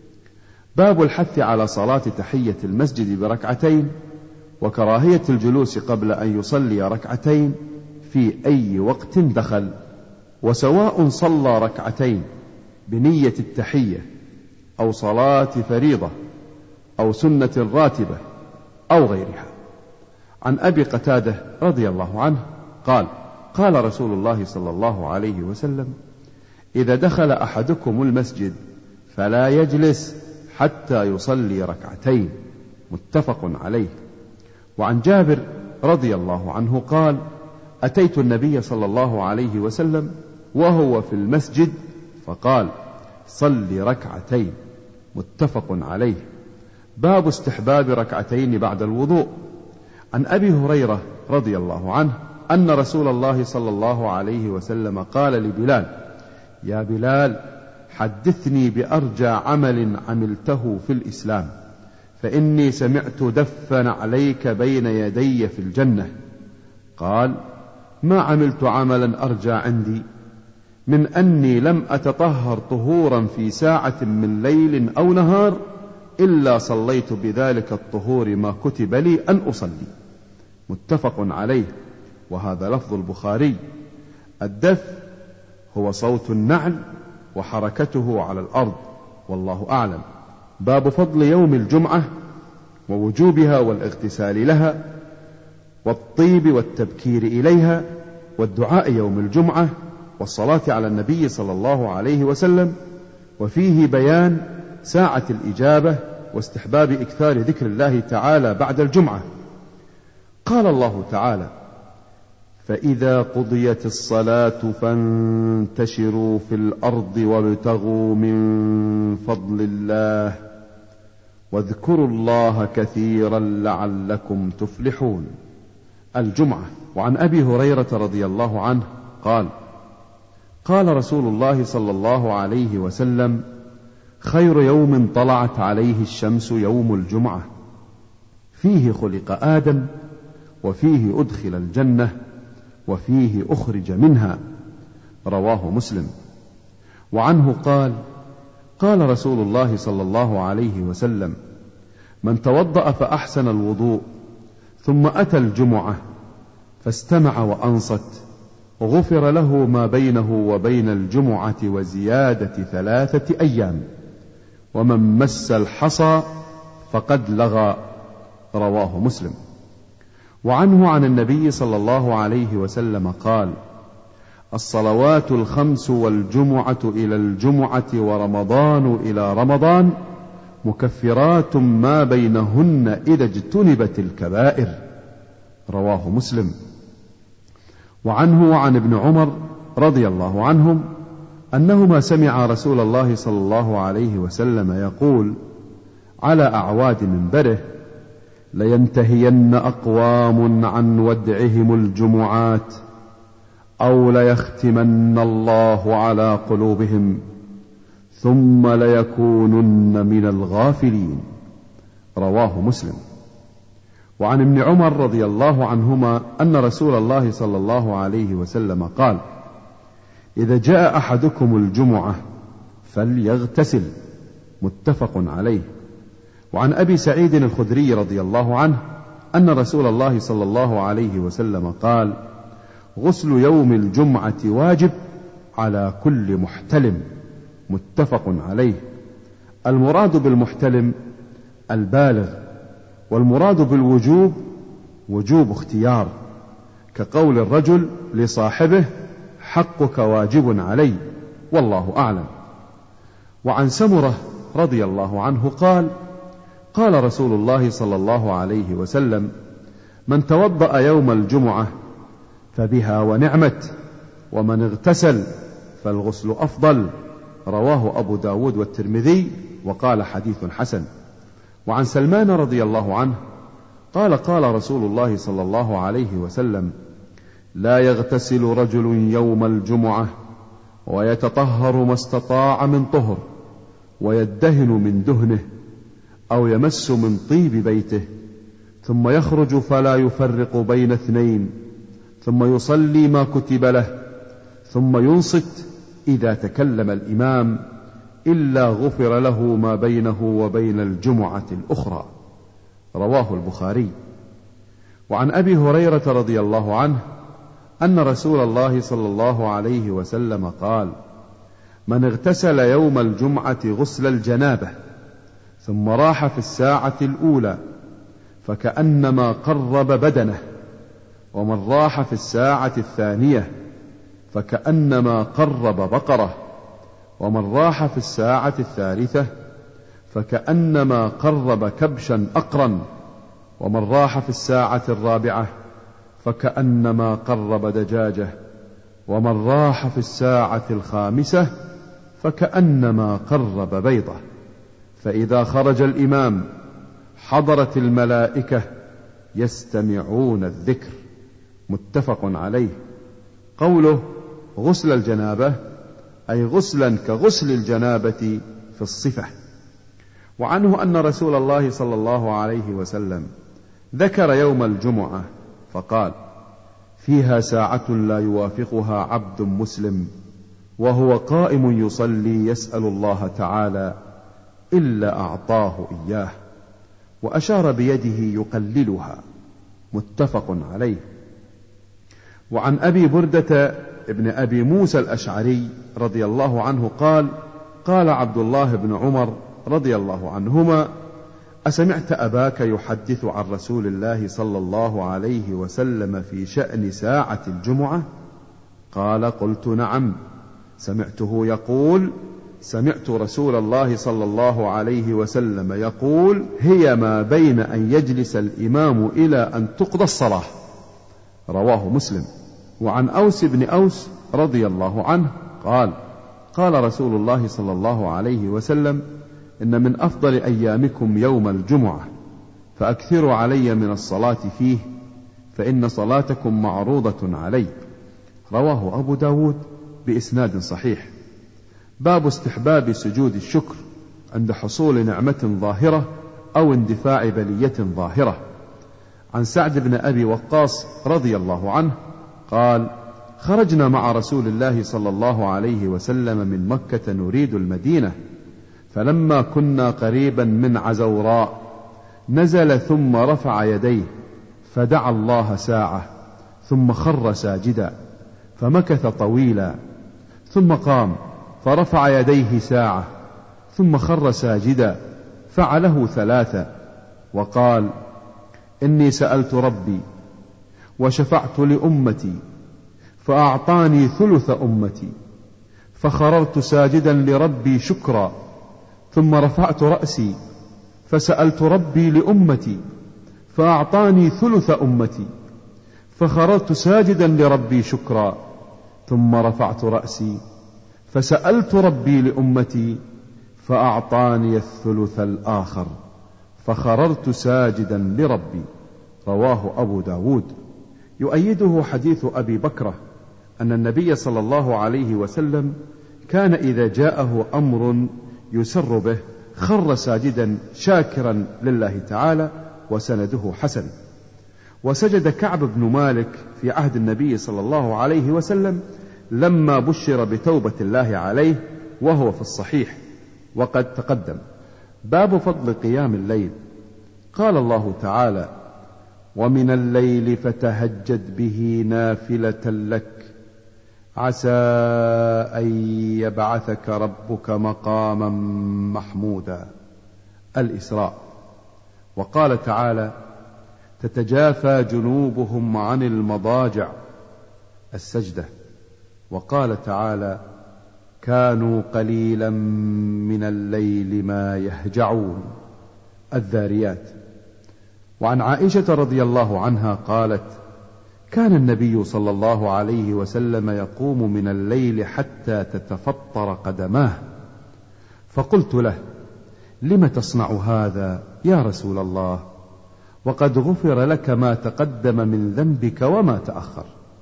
باب الحث على صلاة تحية المسجد بركعتين، وكراهية الجلوس قبل أن يصلي ركعتين في أي وقت دخل، وسواء صلى ركعتين بنية التحية أو صلاة فريضة أو سنة راتبة أو غيرها. عن أبي قتادة رضي الله عنه قال: قال رسول الله صلى الله عليه وسلم: إذا دخل أحدكم المسجد فلا يجلس حتى يصلي ركعتين. متفق عليه. وعن جابر رضي الله عنه قال: أتيت النبي صلى الله عليه وسلم وهو في المسجد فقال: صل ركعتين. متفق عليه. باب استحباب ركعتين بعد الوضوء. عن أبي هريرة رضي الله عنه أن رسول الله صلى الله عليه وسلم قال لبلال: يا بلال، حدثني بأرجى عمل عملته في الإسلام، فإني سمعت دفن عليك بين يدي في الجنة. قال: ما عملت عملا أرجى عندي من أني لم أتطهر طهورا في ساعة من ليل أو نهار إلا صليت بذلك الطهور ما كتب لي أن أصلي. متفق عليه. وهذا لفظ البخاري. الدف هو صوت النعل وحركته على الأرض، والله أعلم. باب فضل يوم الجمعة ووجوبها والاغتسال لها والطيب والتبكير إليها والدعاء يوم الجمعة والصلاة على النبي صلى الله عليه وسلم. وفيه بيان ساعة الإجابة واستحباب إكثار ذكر الله تعالى بعد الجمعة. قال الله تعالى: فإذا قضيت الصلاة فانتشروا في الأرض وابتغوا من فضل الله واذكروا الله كثيرا لعلكم تفلحون. الجمعة. وعن أبي هريرة رضي الله عنه قال: قال رسول الله صلى الله عليه وسلم: خير يوم طلعت عليه الشمس يوم الجمعة، فيه خلق آدم، وفيه أدخل الجنة، وفيه أخرج منها. رواه مسلم. وعنه قال: قال رسول الله صلى الله عليه وسلم: من توضأ فأحسن الوضوء ثم أتى الجمعة فاستمع وأنصت غفر له ما بينه وبين الجمعة وزيادة ثلاثة أيام، ومن مس الحصى فقد لغى. رواه مسلم. وعنه عن النبي صلى الله عليه وسلم قال: الصلوات الخمس والجمعة إلى الجمعة ورمضان إلى رمضان مكفرات ما بينهن إذا اجتنبت الكبائر. رواه مسلم. وعنه وعن ابن عمر رضي الله عنهم أنهما سمع رسول الله صلى الله عليه وسلم يقول على أعواد منبره: لينتهين أقوام عن ودعهم الجمعات أو ليختمن الله على قلوبهم ثم ليكونن من الغافلين. رواه مسلم. وعن ابن عمر رضي الله عنهما أن رسول الله صلى الله عليه وسلم قال: إذا جاء أحدكم الجمعة فليغتسل. متفق عليه. وعن أبي سعيد الخدري رضي الله عنه أن رسول الله صلى الله عليه وسلم قال: غسل يوم الجمعة واجب على كل محتلم. متفق عليه. المراد بالمحتلم البالغ، والمراد بالوجوب وجوب اختيار، كقول الرجل لصاحبه: حقك واجب علي، والله أعلم. وعن سمرة رضي الله عنه قال: قال رسول الله صلى الله عليه وسلم: من توضأ يوم الجمعة فبها ونعمت، ومن اغتسل فالغسل أفضل. رواه أبو داود والترمذي وقال حديث حسن. وعن سلمان رضي الله عنه قال: قال رسول الله صلى الله عليه وسلم: لا يغتسل رجل يوم الجمعة ويتطهر ما استطاع من طهر، ويدهن من دهنه أو يمس من طيب بيته، ثم يخرج فلا يفرق بين اثنين، ثم يصلي ما كتب له، ثم ينصت إذا تكلم الإمام، إلا غفر له ما بينه وبين الجمعة الأخرى. رواه البخاري. وعن أبي هريرة رضي الله عنه أن رسول الله صلى الله عليه وسلم قال: من اغتسل يوم الجمعة غسل الجنابة ثم راح في الساعة الأولى فكأنما قرب بدنه، ومن راح في الساعة الثانية فكأنما قرب بقرة، ومن راح في الساعة الثالثة فكأنما قرب كبشا أقرا، ومن راح في الساعة الرابعة فكأنما قرب دجاجة، ومن راح في الساعة الخامسة فكأنما قرب بيضة. فإذا خرج الإمام حضرت الملائكة يستمعون الذكر. متفق عليه. قوله غسل الجنابة أي غسلا كغسل الجنابة في الصفة. وعنه أن رسول الله صلى الله عليه وسلم ذكر يوم الجمعة فقال: فيها ساعة لا يوافقها عبد مسلم وهو قائم يصلي يسأل الله تعالى إلا أعطاه إياه، وأشار بيده يقللها. متفق عليه. وعن أبي بردة ابن أبي موسى الأشعري رضي الله عنه قال: قال عبد الله بن عمر رضي الله عنهما: أسمعت أباك يحدث عن رسول الله صلى الله عليه وسلم في شأن ساعة الجمعة؟ قال: قلت نعم، سمعته يقول: سمعت رسول الله صلى الله عليه وسلم يقول: هي ما بين أن يجلس الإمام إلى أن تقضى الصلاة. رواه مسلم. وعن أوس بن أوس رضي الله عنه قال: قال رسول الله صلى الله عليه وسلم: إن من أفضل أيامكم يوم الجمعة، فأكثروا علي من الصلاة فيه، فإن صلاتكم معروضة علي. رواه أبو داود بإسناد صحيح. باب استحباب سجود الشكر عند حصول نعمة ظاهرة أو اندفاع بلية ظاهرة. عن سعد بن أبي وقاص رضي الله عنه قال: خرجنا مع رسول الله صلى الله عليه وسلم من مكة نريد المدينة، فلما كنا قريبا من عزوراء نزل ثم رفع يديه فدعا الله ساعة، ثم خر ساجدا فمكث طويلا، ثم قام فرفع يديه ساعة، ثم خر ساجدا فعله ثلاثا، وقال: إني سألت ربي وشفعت لأمتي فأعطاني ثلث أمتي، فخررت ساجدا لربي شكرا، ثم رفعت رأسي فسألت ربي لأمتي فأعطاني ثلث أمتي، فخررت ساجدا لربي شكرا، ثم رفعت رأسي فسألت ربي لأمتي فأعطاني الثلث الآخر، فخررت ساجدا لربي. رواه أبو داود. يؤيده حديث أبي بكرة أن النبي صلى الله عليه وسلم كان إذا جاءه أمر يسر به خر ساجدا شاكرا لله تعالى، وسنده حسن. وسجد كعب بن مالك في عهد النبي صلى الله عليه وسلم لما بشر بتوبة الله عليه، وهو في الصحيح وقد تقدم. باب فضل قيام الليل. قال الله تعالى: ومن الليل فتهجد به نافلة لك عسى أن يبعثك ربك مقاما محمودا. الإسراء. وقال تعالى: تتجافى جنوبهم عن المضاجع. السجدة. وقال تعالى: كانوا قليلا من الليل ما يهجعون. الذاريات. وعن عائشة رضي الله عنها قالت: كان النبي صلى الله عليه وسلم يقوم من الليل حتى تتفطر قدماه، فقلت له: لم تصنع هذا يا رسول الله، وقد غفر لك ما تقدم من ذنبك وما تأخر؟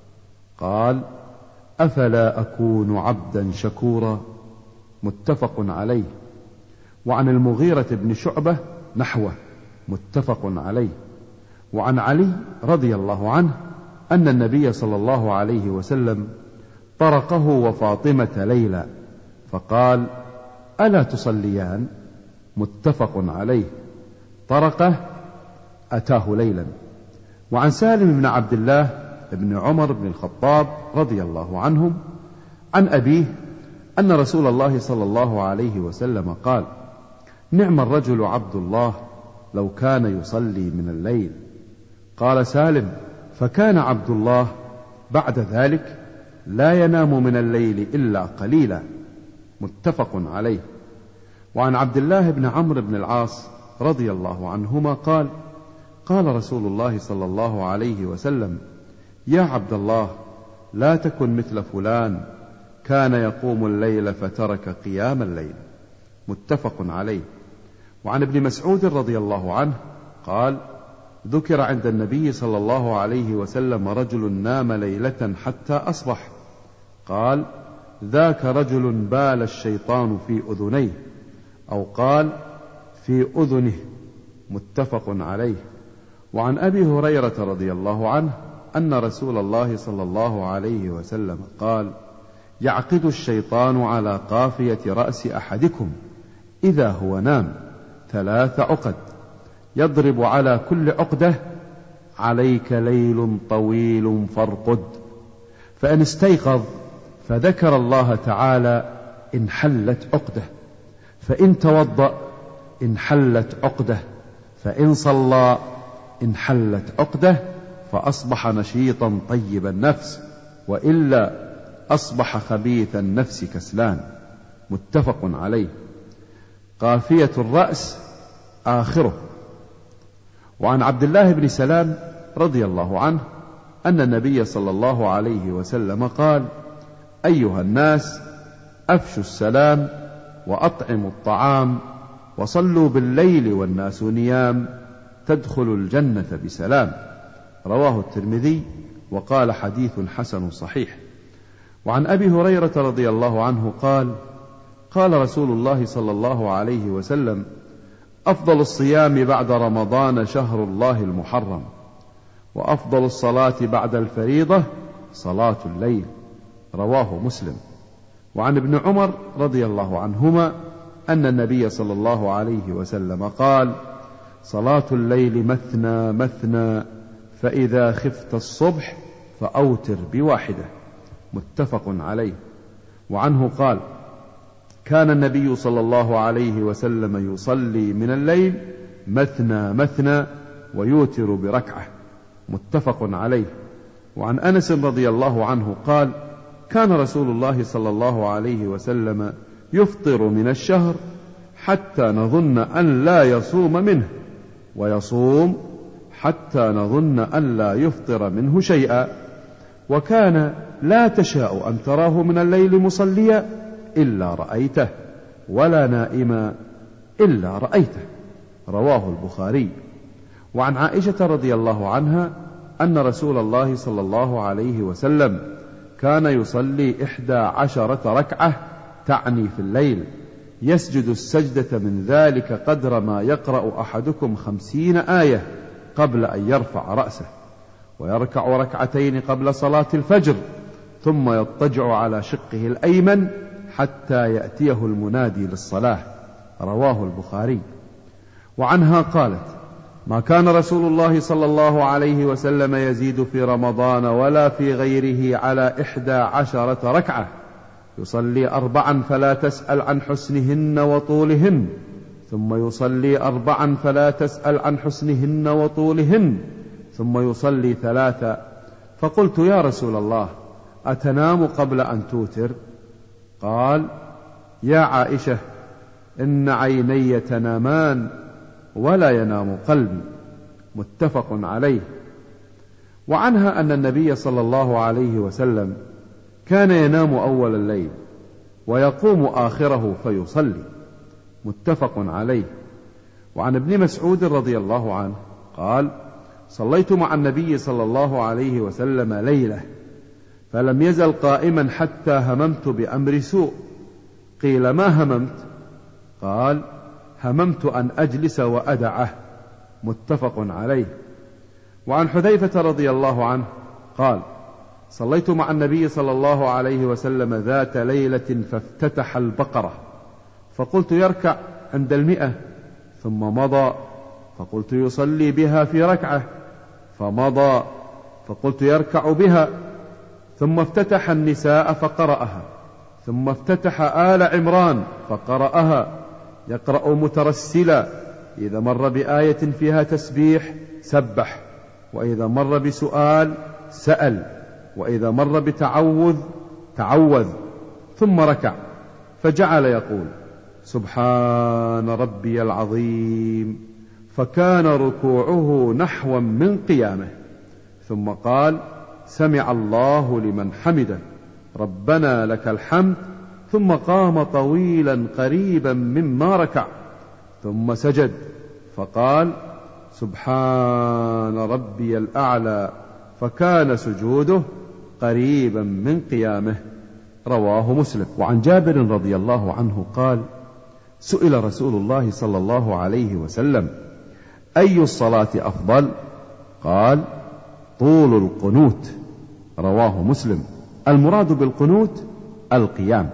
قال: أفلا أكون عبدا شكورا. متفق عليه. وعن المغيرة بن شعبة نحوه متفق عليه. وعن علي رضي الله عنه أن النبي صلى الله عليه وسلم طرقه وفاطمة ليلا فقال: ألا تصليان؟ متفق عليه. طرقه أتاه ليلا. وعن سالم بن عبد الله بن عمر بن الخطاب رضي الله عنهم عن أبيه أن رسول الله صلى الله عليه وسلم قال: نعم الرجل عبد الله لو كان يصلي من الليل. قال سالم: فكان عبد الله بعد ذلك لا ينام من الليل إلا قليلا. متفق عليه. وعن عبد الله بن عمرو بن العاص رضي الله عنهما قال: قال رسول الله صلى الله عليه وسلم: يا عبد الله لا تكن مثل فلان كان يقوم الليل فترك قيام الليل. متفق عليه. وعن ابن مسعود رضي الله عنه قال: ذكر عند النبي صلى الله عليه وسلم رجل نام ليلة حتى أصبح، قال: ذاك رجل بال الشيطان في أذنيه، أو قال في أذنه. متفق عليه. وعن أبي هريرة رضي الله عنه أن رسول الله صلى الله عليه وسلم قال: يعقد الشيطان على قافية رأس أحدكم إذا هو نام ثلاث عقد، يضرب على كل عقدة: عليك ليل طويل فارقد. فإن استيقظ فذكر الله تعالى انحلت عقده، فإن توضأ انحلت عقده، فإن صلى انحلت عقده، فأصبح نشيطا طيب النفس، وإلا أصبح خبيث النفس كسلان. متفق عليه. قافية الرأس آخره. وعن عبد الله بن سلام رضي الله عنه أن النبي صلى الله عليه وسلم قال: أيها الناس أفشوا السلام وأطعموا الطعام وصلوا بالليل والناس نيام تدخلوا الجنة بسلام. رواه الترمذي وقال: حديث حسن صحيح. وعن أبي هريرة رضي الله عنه قال: قال رسول الله صلى الله عليه وسلم: أفضل الصيام بعد رمضان شهر الله المحرم، وأفضل الصلاة بعد الفريضة صلاة الليل. رواه مسلم. وعن ابن عمر رضي الله عنهما أن النبي صلى الله عليه وسلم قال: صلاة الليل مثنى مثنى، فإذا خفت الصبح فأوتر بواحدة. متفق عليه. وعنه قال: كان النبي صلى الله عليه وسلم يصلي من الليل مثنى مثنى ويوتر بركعة. متفق عليه. وعن أنس رضي الله عنه قال: كان رسول الله صلى الله عليه وسلم يفطر من الشهر حتى نظن أن لا يصوم منه، ويصوم حتى نظن أن لا يفطر منه شيئا، وكان لا تشاء أن تراه من الليل مصليا إلا رأيته، ولا نائما إلا رأيته. رواه البخاري. وعن عائشة رضي الله عنها أن رسول الله صلى الله عليه وسلم كان يصلي إحدى عشرة ركعة، تعني في الليل، يسجد السجدة من ذلك قدر ما يقرأ أحدكم خمسين آية قبل أن يرفع رأسه، ويركع ركعتين قبل صلاة الفجر، ثم يضطجع على شقه الأيمن حتى يأتيه المنادي للصلاة. رواه البخاري. وعنها قالت: ما كان رسول الله صلى الله عليه وسلم يزيد في رمضان ولا في غيره على إحدى عشرة ركعة، يصلي أربعا فلا تسأل عن حسنهن وطولهن، ثم يصلي أربعا فلا تسأل عن حسنهن وطولهن، ثم يصلي ثلاثا. فقلت: يا رسول الله أتنام قبل أن توتر؟ قال: يا عائشة إن عيني تنامان ولا ينام قلبي. متفق عليه. وعنها أن النبي صلى الله عليه وسلم كان ينام أول الليل ويقوم آخره فيصلي. متفق عليه. وعن ابن مسعود رضي الله عنه قال: صليت مع النبي صلى الله عليه وسلم ليلة فلم يزل قائما حتى هممت بأمر سوء. قيل: ما هممت؟ قال: هممت أن أجلس وأدعه، متفق عليه. وعن حذيفة رضي الله عنه قال: صليت مع النبي صلى الله عليه وسلم ذات ليلة فافتتح البقرة، فقلت يركع عند المئة، ثم مضى، فقلت يصلي بها في ركعة، فمضى، فقلت يركع بها، ثم افتتح النساء فقرأها، ثم افتتح آل عمران فقرأها، يقرأ مترسلا، إذا مر بآية فيها تسبيح سبح، وإذا مر بسؤال سأل، وإذا مر بتعوذ تعوذ، ثم ركع، فجعل يقول: سبحان ربي العظيم، فكان ركوعه نحوا من قيامه، ثم قال: سمع الله لمن حمده، ربنا لك الحمد، ثم قام طويلا قريبا مما ركع، ثم سجد فقال: سبحان ربي الأعلى، فكان سجوده قريبا من قيامه. رواه مسلم. وعن جابر رضي الله عنه قال: سئل رسول الله صلى الله عليه وسلم: أي الصلاة أفضل؟ قال: طول القنوت. رواه مسلم. المراد بالقنوت القيام.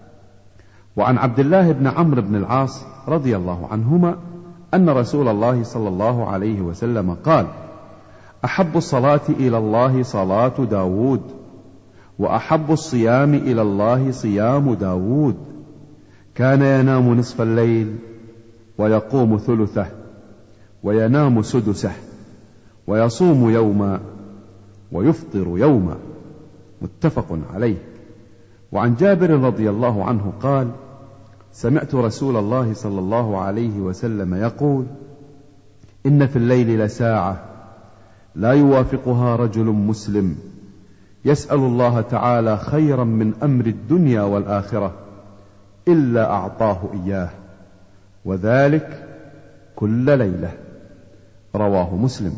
وعن عبد الله بن عمرو بن العاص رضي الله عنهما أن رسول الله صلى الله عليه وسلم قال: أحب الصلاة إلى الله صلاة داود، وأحب الصيام إلى الله صيام داود، كان ينام نصف الليل ويقوم ثلثه، وينام سدسه، ويصوم يوما ويفطر يوما، متفق عليه. وعن جابر رضي الله عنه قال: سمعت رسول الله صلى الله عليه وسلم يقول: إن في الليل لساعة لا يوافقها رجل مسلم يسأل الله تعالى خيرا من أمر الدنيا والآخرة إلا أعطاه إياه، وذلك كل ليلة. رواه مسلم.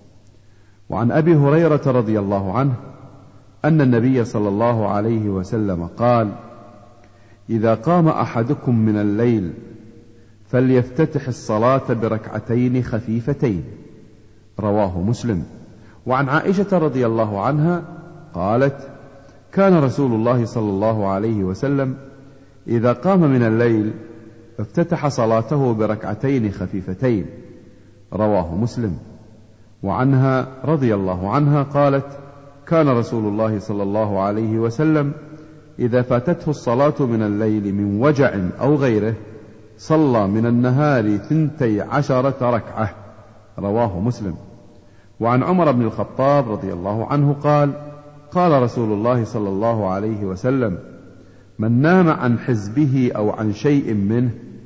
وعن أبي هريرة رضي الله عنه أن النبي صلى الله عليه وسلم قال: إذا قام أحدكم من الليل فليفتتح الصلاة بركعتين خفيفتين. رواه مسلم. وعن عائشة رضي الله عنها قالت: كان رسول الله صلى الله عليه وسلم إذا قام من الليل افتتح صلاته بركعتين خفيفتين. رواه مسلم. وعنها رضي الله عنها قالت: كان رسول الله صلى الله عليه وسلم إذا فاتته الصلاة من الليل من وجع أو غيره صلى من النهار ثنتي عشرة ركعة. رواه مسلم. وعن عمر بن الخطاب رضي الله عنه قال: قال رسول الله صلى الله عليه وسلم: من نام عن حزبه أو عن شيء منه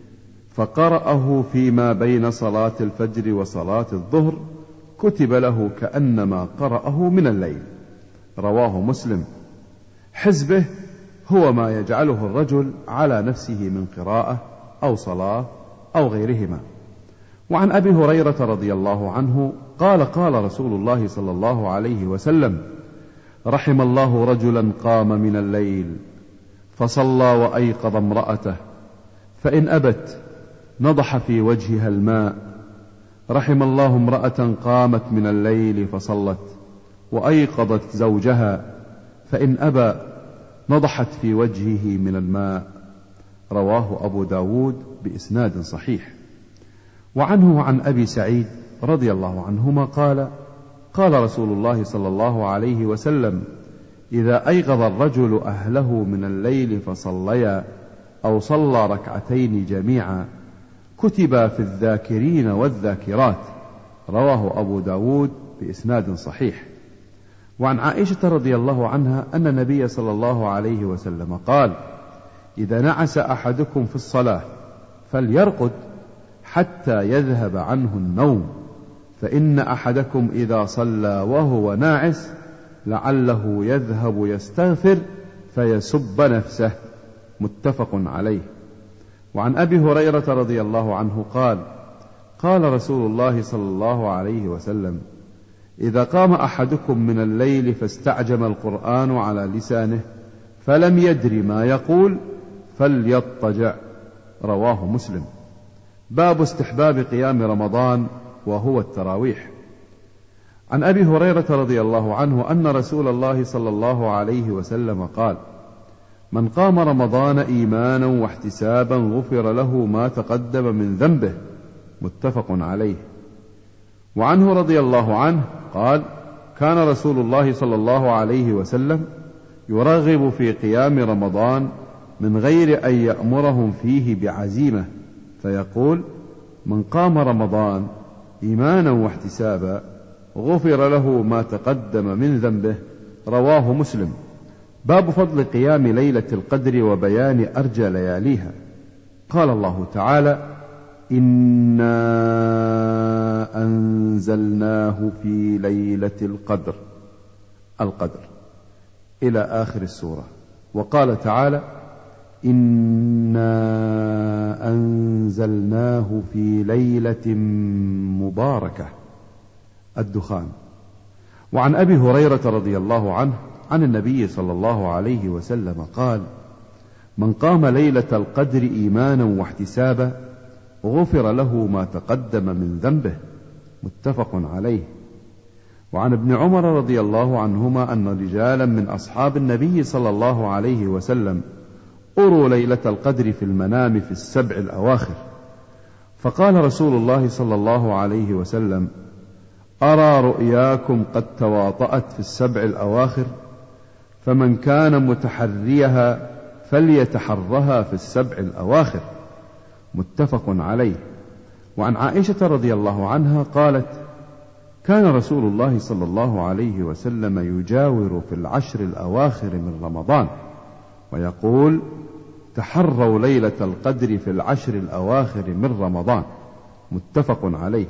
فقرأه فيما بين صلاة الفجر وصلاة الظهر كتب له كأنما قرأه من الليل. رواه مسلم. حزبه هو ما يجعله الرجل على نفسه من قراءة أو صلاة أو غيرهما. وعن أبي هريرة رضي الله عنه قال: قال رسول الله صلى الله عليه وسلم: رحم الله رجلا قام من الليل فصلى وأيقظ امرأته، فإن أبت نضح في وجهها الماء. رحم الله امرأة قامت من الليل فصلت وأيقظت زوجها، فإن أبى نضحت في وجهه من الماء. رواه أبو داود بإسناد صحيح. وعنه عن أبي سعيد رضي الله عنهما قال: قال رسول الله صلى الله عليه وسلم: إذا أيقظ الرجل أهله من الليل فصليا أو صلى ركعتين جميعا كتب في الذاكرين والذاكرات. رواه أبو داود بإسناد صحيح. وعن عائشة رضي الله عنها أن النبي صلى الله عليه وسلم قال: إذا نعس أحدكم في الصلاة فليرقد حتى يذهب عنه النوم، فإن أحدكم إذا صلى وهو ناعس لعله يذهب يستغفر فيسب نفسه. متفق عليه. وعن أبي هريرة رضي الله عنه قال: قال رسول الله صلى الله عليه وسلم: إذا قام أحدكم من الليل فاستعجم القرآن على لسانه فلم يدر ما يقول فليضطجع. رواه مسلم. باب استحباب قيام رمضان وهو التراويح. عن أبي هريرة رضي الله عنه أن رسول الله صلى الله عليه وسلم قال: من قام رمضان إيمانا واحتسابا غفر له ما تقدم من ذنبه، متفق عليه. وعنه رضي الله عنه قال: كان رسول الله صلى الله عليه وسلم يرغب في قيام رمضان من غير أن يأمرهم فيه بعزيمة، فيقول: من قام رمضان إيمانا واحتسابا غفر له ما تقدم من ذنبه، رواه مسلم. باب فضل قيام ليلة القدر وبيان أرجى لياليها. قال الله تعالى: إنا أنزلناه في ليلة القدر القدر إلى آخر السورة. وقال تعالى: إنا أنزلناه في ليلة مباركة الدخان. وعن أبي هريرة رضي الله عنه عن النبي صلى الله عليه وسلم قال: من قام ليلة القدر إيمانا واحتسابا غفر له ما تقدم من ذنبه، متفق عليه. وعن ابن عمر رضي الله عنهما أن رجالا من أصحاب النبي صلى الله عليه وسلم أروا ليلة القدر في المنام في السبع الأواخر، فقال رسول الله صلى الله عليه وسلم: أرى رؤياكم قد تواطأت في السبع الأواخر، فمن كان متحريها فليتحرها في السبع الأواخر، متفق عليه. وعن عائشة رضي الله عنها قالت: كان رسول الله صلى الله عليه وسلم يجاور في العشر الأواخر من رمضان ويقول: تحروا ليلة القدر في العشر الأواخر من رمضان، متفق عليه.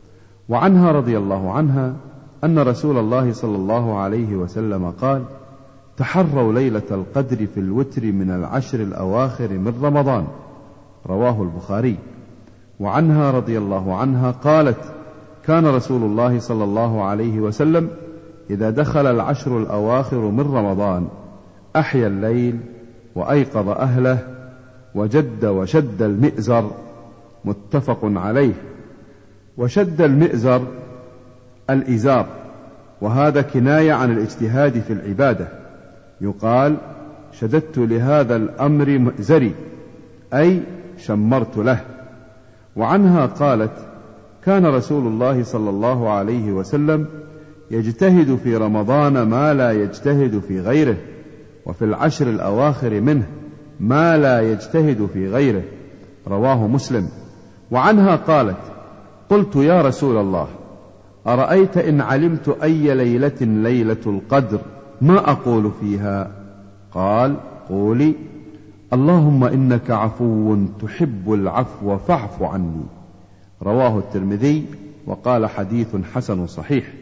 وعنها رضي الله عنها أن رسول الله صلى الله عليه وسلم قال: تحروا ليلة القدر في الوتر من العشر الأواخر من رمضان، رواه البخاري. وعنها رضي الله عنها قالت: كان رسول الله صلى الله عليه وسلم إذا دخل العشر الأواخر من رمضان أحيا الليل وأيقظ أهله وجد وشد المئزر، متفق عليه. وشد المئزر الإزار، وهذا كناية عن الاجتهاد في العبادة، يقال: شددت لهذا الأمر مئزري، أي شمرت له. وعنها قالت: كان رسول الله صلى الله عليه وسلم يجتهد في رمضان ما لا يجتهد في غيره، وفي العشر الأواخر منه ما لا يجتهد في غيره، رواه مسلم. وعنها قالت: قلت يا رسول الله، أرأيت إن علمت أي ليلة ليلة القدر ما أقول فيها؟ قال: قولي: اللهم إنك عفو تحب العفو فاعف عني، رواه الترمذي وقال: حديث حسن صحيح.